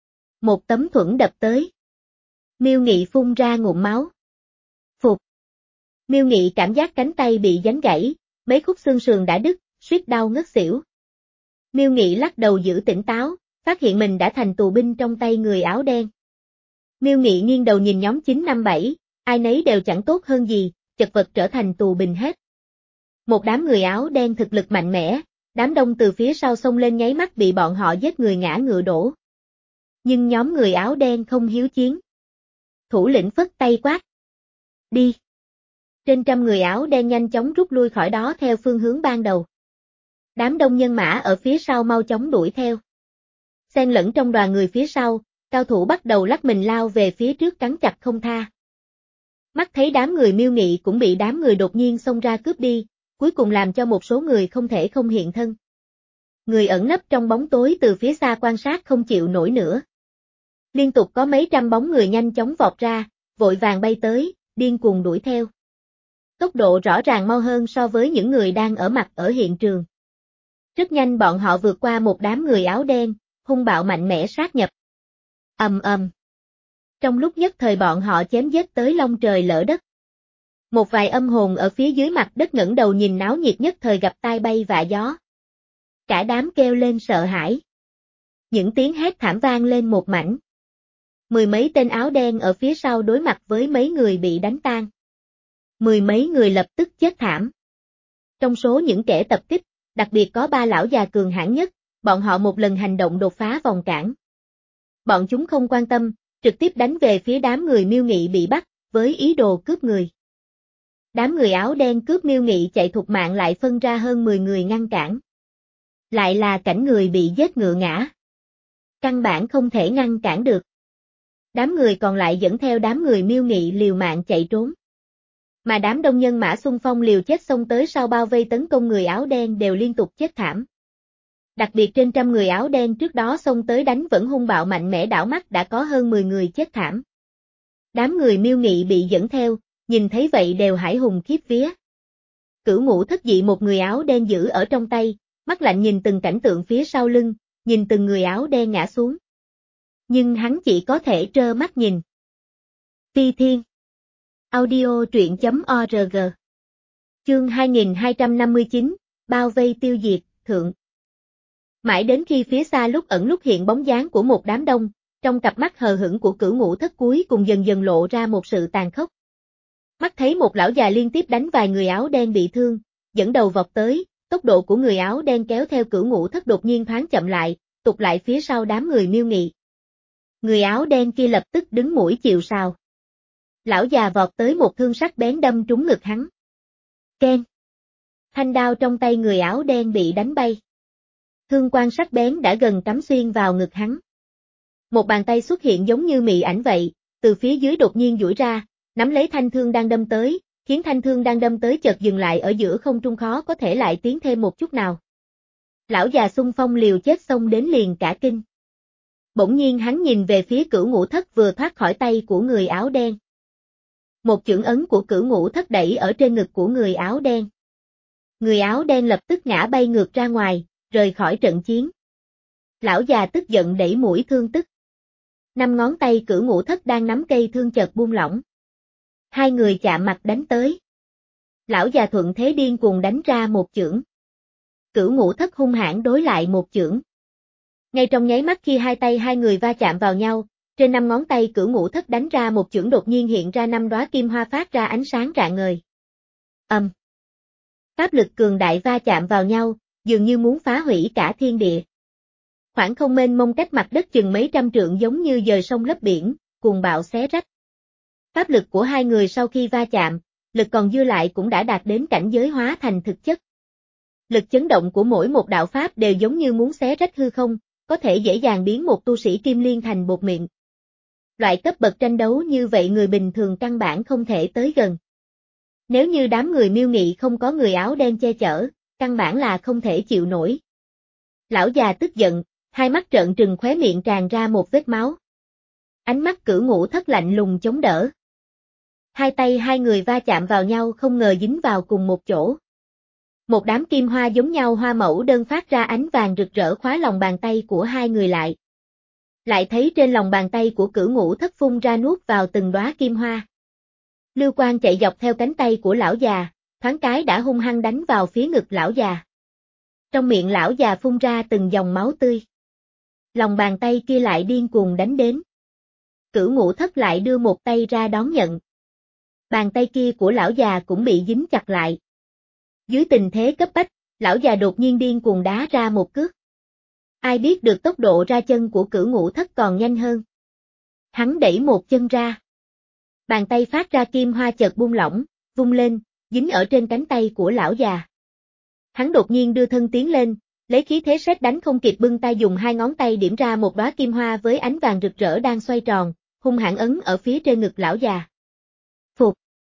Một tấm thuẫn đập tới. Miêu Nghị phun ra ngụm máu. Phục. Miêu Nghị cảm giác cánh tay bị đánh gãy, mấy khúc xương sườn đã đứt, suýt đau ngất xỉu. Miêu Nghị lắc đầu giữ tỉnh táo, phát hiện mình đã thành tù binh trong tay người áo đen. Miêu Nghị nghiêng đầu nhìn nhóm chín năm bảy, ai nấy đều chẳng tốt hơn gì, chật vật trở thành tù binh hết. Một đám người áo đen thực lực mạnh mẽ, đám đông từ phía sau xông lên nháy mắt bị bọn họ giết người ngã ngựa đổ. Nhưng nhóm người áo đen không hiếu chiến. Thủ lĩnh phất tay quát. Đi. Trên trăm người áo đen nhanh chóng rút lui khỏi đó theo phương hướng ban đầu. Đám đông nhân mã ở phía sau mau chóng đuổi theo. Xen lẫn trong đoàn người phía sau, cao thủ bắt đầu lắc mình lao về phía trước cắn chặt không tha. Mắt thấy đám người Miêu Nghị cũng bị đám người đột nhiên xông ra cướp đi, cuối cùng làm cho một số người không thể không hiện thân. Người ẩn nấp trong bóng tối từ phía xa quan sát không chịu nổi nữa. Liên tục có mấy trăm bóng người nhanh chóng vọt ra, vội vàng bay tới, điên cuồng đuổi theo. Tốc độ rõ ràng mau hơn so với những người đang ở mặt ở hiện trường. Rất nhanh bọn họ vượt qua một đám người áo đen, hung bạo mạnh mẽ sát nhập. Ầm ầm. Trong lúc nhất thời bọn họ chém giết tới long trời lỡ đất. Một vài âm hồn ở phía dưới mặt đất ngẩng đầu nhìn náo nhiệt nhất thời gặp tai bay vạ gió. Cả đám kêu lên sợ hãi. Những tiếng hét thảm vang lên một mảnh. Mười mấy tên áo đen ở phía sau đối mặt với mấy người bị đánh tan. Mười mấy người lập tức chết thảm. Trong số những kẻ tập kích, đặc biệt có ba lão già cường hãn nhất, bọn họ một lần hành động đột phá vòng cản. Bọn chúng không quan tâm, trực tiếp đánh về phía đám người Miêu Nghị bị bắt, với ý đồ cướp người. Đám người áo đen cướp Miêu Nghị chạy thục mạng lại phân ra hơn mười người ngăn cản. Lại là cảnh người bị giết ngựa ngã. Căn bản không thể ngăn cản được. Đám người còn lại dẫn theo đám người Miêu Nghị liều mạng chạy trốn. Mà đám đông nhân mã xung phong liều chết xông tới sau bao vây tấn công người áo đen đều liên tục chết thảm. Đặc biệt trên trăm người áo đen trước đó xông tới đánh vẫn hung bạo mạnh mẽ đảo mắt đã có hơn mười người chết thảm. Đám người Miêu Nghị bị dẫn theo, nhìn thấy vậy đều hãi hùng khiếp vía. Cửu Ngũ Thất Dị một người áo đen giữ ở trong tay, mắt lạnh nhìn từng cảnh tượng phía sau lưng, nhìn từng người áo đen ngã xuống. Nhưng hắn chỉ có thể trơ mắt nhìn. Phi Thiên Audio truyện chấm org Chương hai nghìn hai trăm năm mươi chín, bao vây tiêu diệt, thượng. Mãi đến khi phía xa lúc ẩn lúc hiện bóng dáng của một đám đông, trong cặp mắt hờ hững của Cửu Ngũ Thất cuối cùng dần dần lộ ra một sự tàn khốc. Mắt thấy một lão già liên tiếp đánh vài người áo đen bị thương, dẫn đầu vọt tới, tốc độ của người áo đen kéo theo Cửu Ngũ Thất đột nhiên thoáng chậm lại, tụt lại phía sau đám người Miêu Nghị. Người áo đen kia lập tức đứng mũi chịu sào. Lão già vọt tới một thương sắc bén đâm trúng ngực hắn. Keng. Thanh đao trong tay người áo đen bị đánh bay. Thương quang sắc bén đã gần cắm xuyên vào ngực hắn. Một bàn tay xuất hiện giống như mị ảnh vậy, từ phía dưới đột nhiên duỗi ra, nắm lấy thanh thương đang đâm tới, khiến thanh thương đang đâm tới chợt dừng lại ở giữa không trung khó có thể lại tiến thêm một chút nào. Lão già xung phong liều chết xông đến liền cả kinh. Bỗng nhiên hắn nhìn về phía Cửu Ngũ Thất vừa thoát khỏi tay của người áo đen. Một chưởng ấn của Cửu Ngũ Thất đẩy ở trên ngực của người áo đen. Người áo đen lập tức ngã bay ngược ra ngoài, rời khỏi trận chiến. Lão già tức giận đẩy mũi thương tức. Năm ngón tay Cửu Ngũ Thất đang nắm cây thương chợt buông lỏng. Hai người chạm mặt đánh tới. Lão già thuận thế điên cuồng đánh ra một chưởng. Cửu Ngũ Thất hung hãn đối lại một chưởng. Ngay trong nháy mắt khi hai tay hai người va chạm vào nhau, trên năm ngón tay Cửu Ngũ Thất đánh ra một chưởng đột nhiên hiện ra năm đóa kim hoa phát ra ánh sáng rạng ngời. Ầm. Pháp lực cường đại va chạm vào nhau, dường như muốn phá hủy cả thiên địa. Khoảng không mênh mông cách mặt đất chừng mấy trăm trượng giống như dời sông lấp biển, cuồng bạo xé rách. Pháp lực của hai người sau khi va chạm, lực còn dư lại cũng đã đạt đến cảnh giới hóa thành thực chất. Lực chấn động của mỗi một đạo pháp đều giống như muốn xé rách hư không, có thể dễ dàng biến một tu sĩ kim liên thành bột mịn. Loại cấp bậc tranh đấu như vậy người bình thường căn bản không thể tới gần. Nếu như đám người Miêu Nghị không có người áo đen che chở, căn bản là không thể chịu nổi. Lão già tức giận, hai mắt trợn trừng, khóe miệng tràn ra một vết máu. Ánh mắt Cửu Ngũ Thất lạnh lùng chống đỡ. Hai tay hai người va chạm vào nhau không ngờ dính vào cùng một chỗ. Một đám kim hoa giống nhau hoa mẫu đơn phát ra ánh vàng rực rỡ khóa lòng bàn tay của hai người lại. Lại thấy trên lòng bàn tay của Cửu Ngũ Thất phun ra nuốt vào từng đóa kim hoa. Lưu quang chạy dọc theo cánh tay của lão già, thoáng cái đã hung hăng đánh vào phía ngực lão già. Trong miệng lão già phun ra từng dòng máu tươi. Lòng bàn tay kia lại điên cuồng đánh đến. Cửu Ngũ Thất lại đưa một tay ra đón nhận. Bàn tay kia của lão già cũng bị dính chặt lại. Dưới tình thế cấp bách, lão già đột nhiên điên cuồng đá ra một cước. Ai biết được tốc độ ra chân của Cửu Ngũ Thất còn nhanh hơn. Hắn đẩy một chân ra. Bàn tay phát ra kim hoa chợt buông lỏng, vung lên, dính ở trên cánh tay của lão già. Hắn đột nhiên đưa thân tiến lên, lấy khí thế sét đánh không kịp bưng tay dùng hai ngón tay điểm ra một đóa kim hoa với ánh vàng rực rỡ đang xoay tròn, hung hãn ấn ở phía trên ngực lão già. Phục.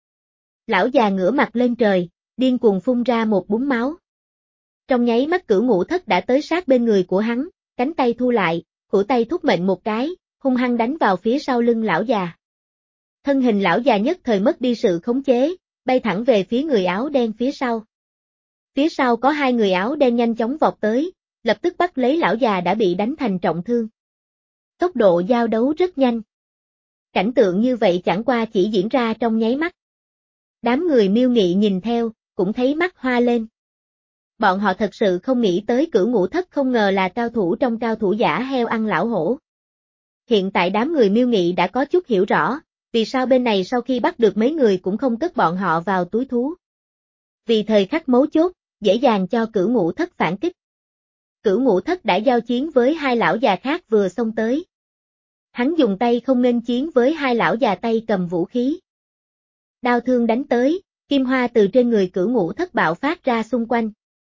Lão già ngửa mặt lên trời, điên cuồng phun ra một búng máu. Trong nháy mắt Cửu Ngũ Thất đã tới sát bên người của hắn, cánh tay thu lại, khuỷu tay thúc mệnh một cái, hung hăng đánh vào phía sau lưng lão già. Thân hình lão già nhất thời mất đi sự khống chế, bay thẳng về phía người áo đen phía sau. Phía sau có hai người áo đen nhanh chóng vọt tới, lập tức bắt lấy lão già đã bị đánh thành trọng thương. Tốc độ giao đấu rất nhanh. Cảnh tượng như vậy chẳng qua chỉ diễn ra trong nháy mắt. Đám người Miêu Nghị nhìn theo, cũng thấy mắt hoa lên. Bọn họ thật sự không nghĩ tới Cửu Ngũ Thất không ngờ là cao thủ trong cao thủ giả heo ăn lão hổ. Hiện tại đám người Miêu Nghị đã có chút hiểu rõ, vì sao bên này sau khi bắt được mấy người cũng không cất bọn họ vào túi thú. Vì thời khắc mấu chốt, dễ dàng cho Cửu Ngũ Thất phản kích. Cửu Ngũ Thất đã giao chiến với hai lão già khác vừa xông tới. Hắn dùng tay không nghênh chiến với hai lão già tay cầm vũ khí. Đao thương đánh tới, kim hoa từ trên người Cửu Ngũ Thất bạo phát ra xung quanh.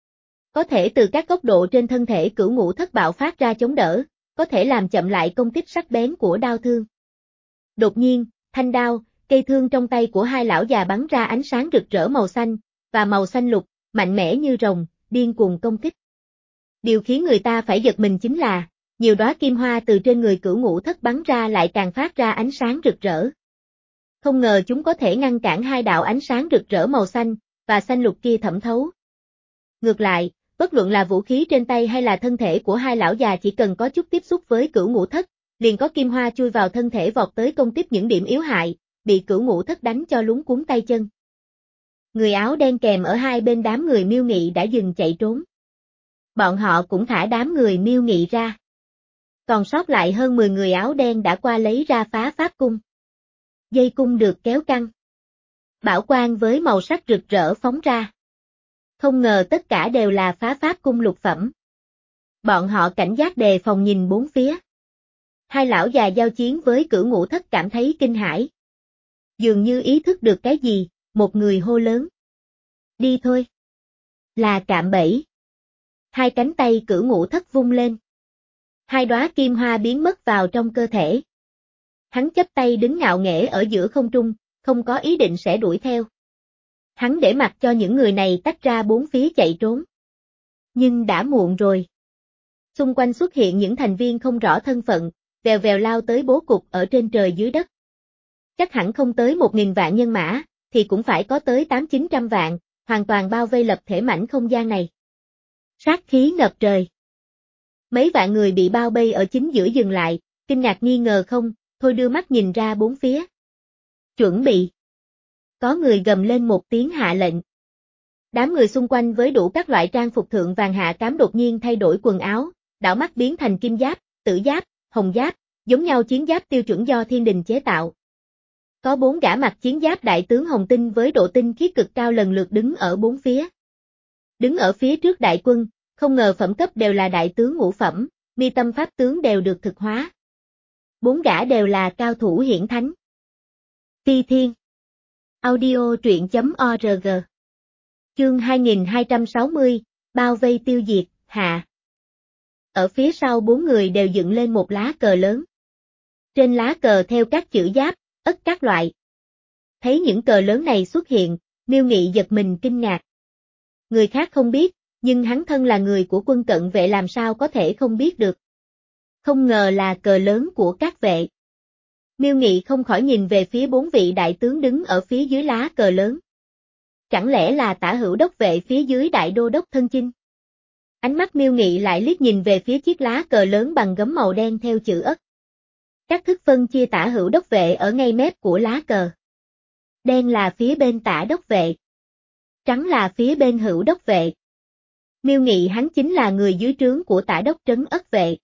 Có thể từ các góc độ trên thân thể Cửu Ngũ Thất bạo phát ra chống đỡ, có thể làm chậm lại công kích sắc bén của đao thương. Đột nhiên, thanh đao, cây thương trong tay của hai lão già bắn ra ánh sáng rực rỡ màu xanh, và màu xanh lục, mạnh mẽ như rồng, điên cuồng công kích. Điều khiến người ta phải giật mình chính là, nhiều đóa kim hoa từ trên người Cửu Ngũ Thất bắn ra lại càng phát ra ánh sáng rực rỡ. Không ngờ chúng có thể ngăn cản hai đạo ánh sáng rực rỡ màu xanh, và xanh lục kia thẩm thấu. Ngược lại, bất luận là vũ khí trên tay hay là thân thể của hai lão già chỉ cần có chút tiếp xúc với Cửu Ngũ Thất, liền có kim hoa chui vào thân thể vọt tới công kích những điểm yếu hại, bị Cửu Ngũ Thất đánh cho luống cuống tay chân. Người áo đen kèm ở hai bên đám người Miêu Nghị đã dừng chạy trốn. Bọn họ cũng thả đám người Miêu Nghị ra. Còn sót lại hơn mười người áo đen đã qua lấy ra phá pháp cung. Dây cung được kéo căng. Bảo quang với màu sắc rực rỡ phóng ra. Không ngờ tất cả đều là phá pháp cung lục phẩm. Bọn họ cảnh giác đề phòng nhìn bốn phía. Hai lão già giao chiến với Cửu Ngũ Thất cảm thấy kinh hãi. Dường như ý thức được cái gì, một người hô lớn. Đi thôi. Là cạm bẫy. Hai cánh tay Cửu Ngũ Thất vung lên. Hai đóa kim hoa biến mất vào trong cơ thể. Hắn chắp tay đứng ngạo nghễ ở giữa không trung, không có ý định sẽ đuổi theo. Hắn để mặc cho những người này tách ra bốn phía chạy trốn. Nhưng đã muộn rồi. Xung quanh xuất hiện những thành viên không rõ thân phận, vèo vèo lao tới bố cục ở trên trời dưới đất. Chắc hẳn không tới một nghìn vạn nhân mã, thì cũng phải có tới tám chín trăm vạn, hoàn toàn bao vây lập thể mảnh không gian này. Sát khí ngập trời. Mấy vạn người bị bao vây ở chính giữa dừng lại, kinh ngạc nghi ngờ không, thôi đưa mắt nhìn ra bốn phía. Chuẩn bị. Có người gầm lên một tiếng hạ lệnh. Đám người xung quanh với đủ các loại trang phục thượng vàng hạ cám đột nhiên thay đổi quần áo, đảo mắt biến thành kim giáp, tử giáp, hồng giáp, giống nhau chiến giáp tiêu chuẩn do thiên đình chế tạo. Có bốn gã mặc chiến giáp đại tướng hồng tinh với độ tinh khiết cực cao lần lượt đứng ở bốn phía. Đứng ở phía trước đại quân, không ngờ phẩm cấp đều là đại tướng ngũ phẩm, mi tâm pháp tướng đều được thực hóa. bốn gã đều là cao thủ hiển thánh. Ti Thiên. Audio truyện.org. Chương hai nghìn hai trăm sáu mươi, bao vây tiêu diệt, hạ. Ở phía sau bốn người đều dựng lên một lá cờ lớn. Trên lá cờ theo các chữ giáp, ất các loại. Thấy những cờ lớn này xuất hiện, Miêu Nghị giật mình kinh ngạc. Người khác không biết, nhưng hắn thân là người của quân cận vệ làm sao có thể không biết được. Không ngờ là cờ lớn của các vệ. Miêu Nghị không khỏi nhìn về phía bốn vị đại tướng đứng ở phía dưới lá cờ lớn. Chẳng lẽ là Tả Hữu đốc vệ phía dưới đại đô đốc Thân Chinh? Ánh mắt Miêu Nghị lại liếc nhìn về phía chiếc lá cờ lớn bằng gấm màu đen theo chữ ất. Các thức phân chia Tả Hữu đốc vệ ở ngay mép của lá cờ. Đen là phía bên Tả đốc vệ. Trắng là phía bên Hữu đốc vệ. Miêu Nghị hắn chính là người dưới trướng của Tả đốc trấn ất vệ.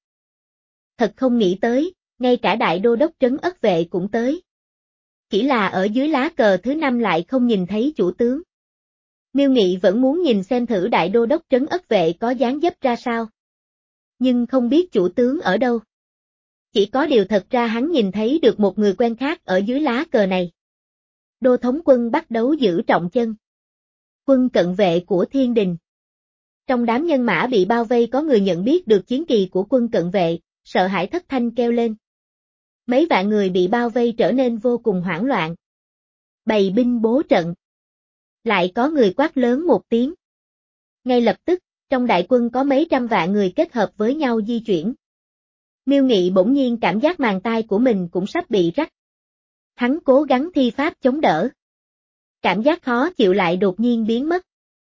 Thật không nghĩ tới, ngay cả đại đô đốc trấn ất vệ cũng tới. Chỉ là ở dưới lá cờ thứ năm lại không nhìn thấy chủ tướng. Miêu Nghị vẫn muốn nhìn xem thử đại đô đốc trấn ất vệ có dáng dấp ra sao. Nhưng không biết chủ tướng ở đâu. Chỉ có điều thật ra hắn nhìn thấy được một người quen khác ở dưới lá cờ này. Đô thống quân bắt đấu giữ trọng chân. Quân cận vệ của Thiên Đình. Trong đám nhân mã bị bao vây có người nhận biết được chiến kỳ của quân cận vệ, sợ hãi thất thanh kêu lên. Mấy vạn người bị bao vây trở nên vô cùng hoảng loạn. Bày binh bố trận. Lại có người quát lớn một tiếng. Ngay lập tức, trong đại quân có mấy trăm vạn người kết hợp với nhau di chuyển. Miêu Nghị bỗng nhiên cảm giác màng tai của mình cũng sắp bị rách. Hắn cố gắng thi pháp chống đỡ. Cảm giác khó chịu lại đột nhiên biến mất.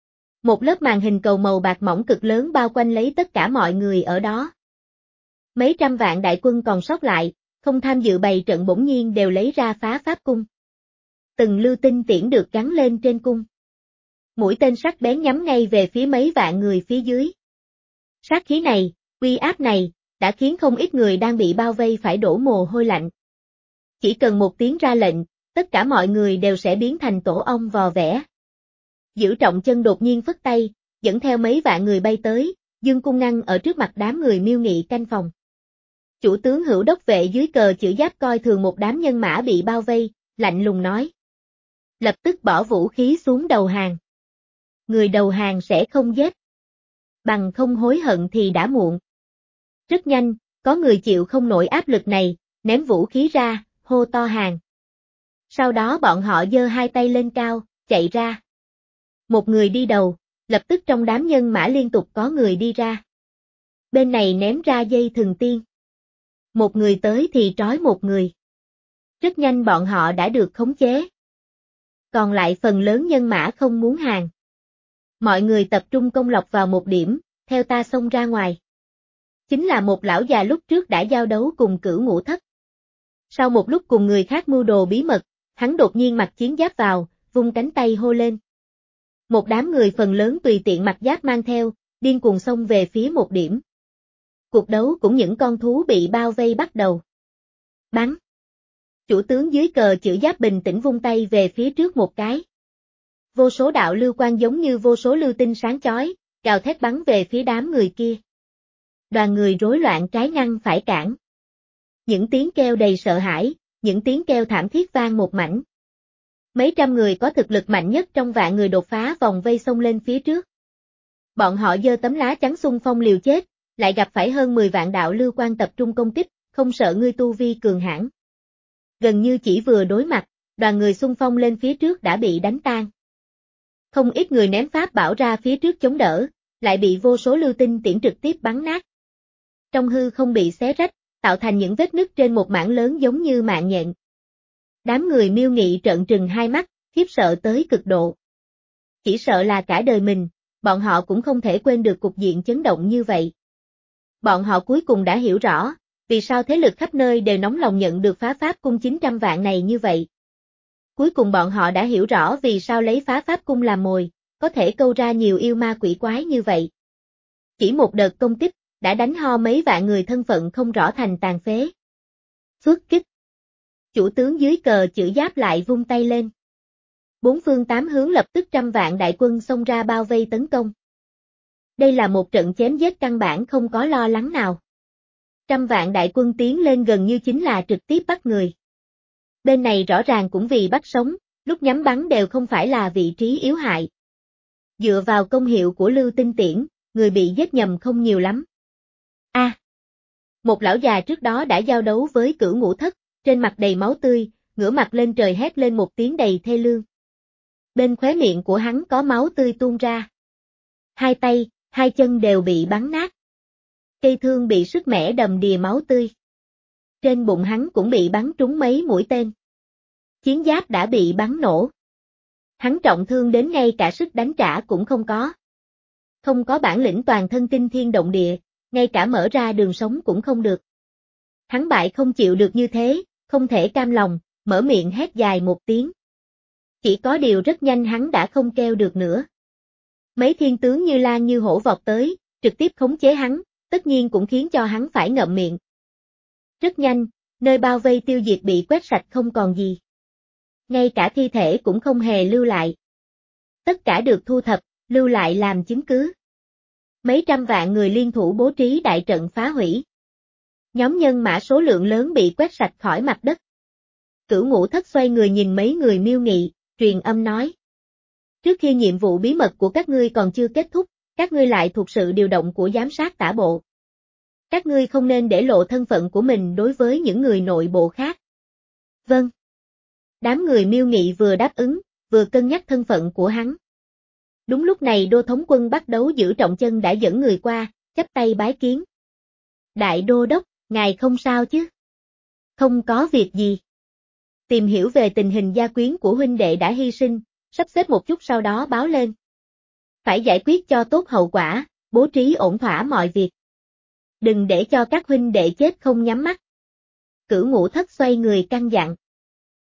Một lớp màn hình cầu màu bạc mỏng cực lớn bao quanh lấy tất cả mọi người ở đó. Mấy trăm vạn đại quân còn sót lại, không tham dự bày trận bỗng nhiên đều lấy ra phá pháp cung. Từng lưu tinh tiễn được gắn lên trên cung. Mũi tên sắc bén nhắm ngay về phía mấy vạn người phía dưới. Sát khí này, uy áp này, đã khiến không ít người đang bị bao vây phải đổ mồ hôi lạnh. Chỉ cần một tiếng ra lệnh, tất cả mọi người đều sẽ biến thành tổ ong vò vẽ. Giữ trọng chân đột nhiên phất tay, dẫn theo mấy vạn người bay tới, dương cung ngăn ở trước mặt đám người Miêu Nghị canh phòng. Chủ tướng Hữu đốc vệ dưới cờ chữ giáp coi thường một đám nhân mã bị bao vây, lạnh lùng nói. Lập tức bỏ vũ khí xuống đầu hàng. Người đầu hàng sẽ không giết. Bằng không hối hận thì đã muộn. Rất nhanh, có người chịu không nổi áp lực này, ném vũ khí ra, hô to hàng. Sau đó bọn họ giơ hai tay lên cao, chạy ra. Một người đi đầu, lập tức trong đám nhân mã liên tục có người đi ra. Bên này ném ra dây thừng tiên. Một người tới thì trói một người. Rất nhanh bọn họ đã được khống chế. Còn lại phần lớn nhân mã không muốn hàng. Mọi người tập trung công lọc vào một điểm, theo ta xông ra ngoài. Chính là một lão già lúc trước đã giao đấu cùng Cửu Ngũ Thất. Sau một lúc cùng người khác mưu đồ bí mật, hắn đột nhiên mặc chiến giáp vào, vung cánh tay hô lên. Một đám người phần lớn tùy tiện mặc giáp mang theo, điên cuồng xông về phía một điểm. Cuộc đấu cũng những con thú bị bao vây bắt đầu. Bắn. Chủ tướng dưới cờ chữ giáp bình tĩnh vung tay về phía trước một cái. Vô số đạo lưu quang giống như vô số lưu tinh sáng chói, gào thét bắn về phía đám người kia. Đoàn người rối loạn trái ngăn phải cản. Những tiếng kêu đầy sợ hãi, những tiếng kêu thảm thiết vang một mảnh. Mấy trăm người có thực lực mạnh nhất trong vạn người đột phá vòng vây xông lên phía trước. Bọn họ giơ tấm lá chắn xung phong liều chết, lại gặp phải hơn mười vạn đạo lưu quang tập trung công kích, không sợ ngươi tu vi cường hãn. Gần như chỉ vừa đối mặt, đoàn người xung phong lên phía trước đã bị đánh tan. Không ít người ném pháp bảo ra phía trước chống đỡ, lại bị vô số lưu tinh tiễn trực tiếp bắn nát. Trong hư không bị xé rách, tạo thành những vết nứt trên một mảng lớn giống như mạng nhện. Đám người Miêu Nghị trợn trừng hai mắt, khiếp sợ tới cực độ. Chỉ sợ là cả đời mình, bọn họ cũng không thể quên được cục diện chấn động như vậy. Bọn họ cuối cùng đã hiểu rõ, vì sao thế lực khắp nơi đều nóng lòng nhận được phá pháp cung chín trăm vạn này như vậy. Cuối cùng bọn họ đã hiểu rõ vì sao lấy phá pháp cung làm mồi, có thể câu ra nhiều yêu ma quỷ quái như vậy. Chỉ một đợt công kích, đã đánh ho mấy vạn người thân phận không rõ thành tàn phế. Phước kích. Chủ tướng dưới cờ chữ giáp lại vung tay lên. Bốn phương tám hướng lập tức trăm vạn đại quân xông ra bao vây tấn công. Đây là một trận chém giết căn bản không có lo lắng nào. Trăm vạn đại quân tiến lên gần như chính là trực tiếp bắt người. Bên này rõ ràng cũng vì bắt sống, lúc nhắm bắn đều không phải là vị trí yếu hại. Dựa vào công hiệu của Lưu Tinh Tiễn, người bị giết nhầm không nhiều lắm. A. À, một lão già trước đó đã giao đấu với Cửu Ngũ Thất, trên mặt đầy máu tươi, ngửa mặt lên trời hét lên một tiếng đầy thê lương. Bên khóe miệng của hắn có máu tươi tuôn ra. Hai tay, hai chân đều bị bắn nát. Cây thương bị sứt mẻ đầm đìa máu tươi. Trên bụng hắn cũng bị bắn trúng mấy mũi tên. Chiến giáp đã bị bắn nổ. Hắn trọng thương đến ngay cả sức đánh trả cũng không có. Không có bản lĩnh toàn thân kinh thiên động địa, ngay cả mở ra đường sống cũng không được. Hắn bại không chịu được như thế, không thể cam lòng, mở miệng hét dài một tiếng. Chỉ có điều rất nhanh hắn đã không kêu được nữa. Mấy thiên tướng như lan như hổ vọt tới, trực tiếp khống chế hắn, tất nhiên cũng khiến cho hắn phải ngậm miệng. Rất nhanh, nơi bao vây tiêu diệt bị quét sạch không còn gì. Ngay cả thi thể cũng không hề lưu lại. Tất cả được thu thập, lưu lại làm chứng cứ. Mấy trăm vạn người liên thủ bố trí đại trận phá hủy. Nhóm nhân mã số lượng lớn bị quét sạch khỏi mặt đất. Cửu Ngũ Thất xoay người nhìn mấy người Miêu Nghị, truyền âm nói. Trước khi nhiệm vụ bí mật của các ngươi còn chưa kết thúc, các ngươi lại thuộc sự điều động của giám sát tả bộ. Các ngươi không nên để lộ thân phận của mình đối với những người nội bộ khác. Vâng. Đám người Miêu Nghị vừa đáp ứng, vừa cân nhắc thân phận của hắn. Đúng lúc này Đô thống quân bắt đấu giữ trọng chân đã dẫn người qua, chắp tay bái kiến. Đại đô đốc, ngài không sao chứ? Không có việc gì. Tìm hiểu về tình hình gia quyến của huynh đệ đã hy sinh, sắp xếp một chút sau đó báo lên. Phải giải quyết cho tốt hậu quả, bố trí ổn thỏa mọi việc. Đừng để cho các huynh đệ chết không nhắm mắt. Cửu Ngũ Thất xoay người căn dặn.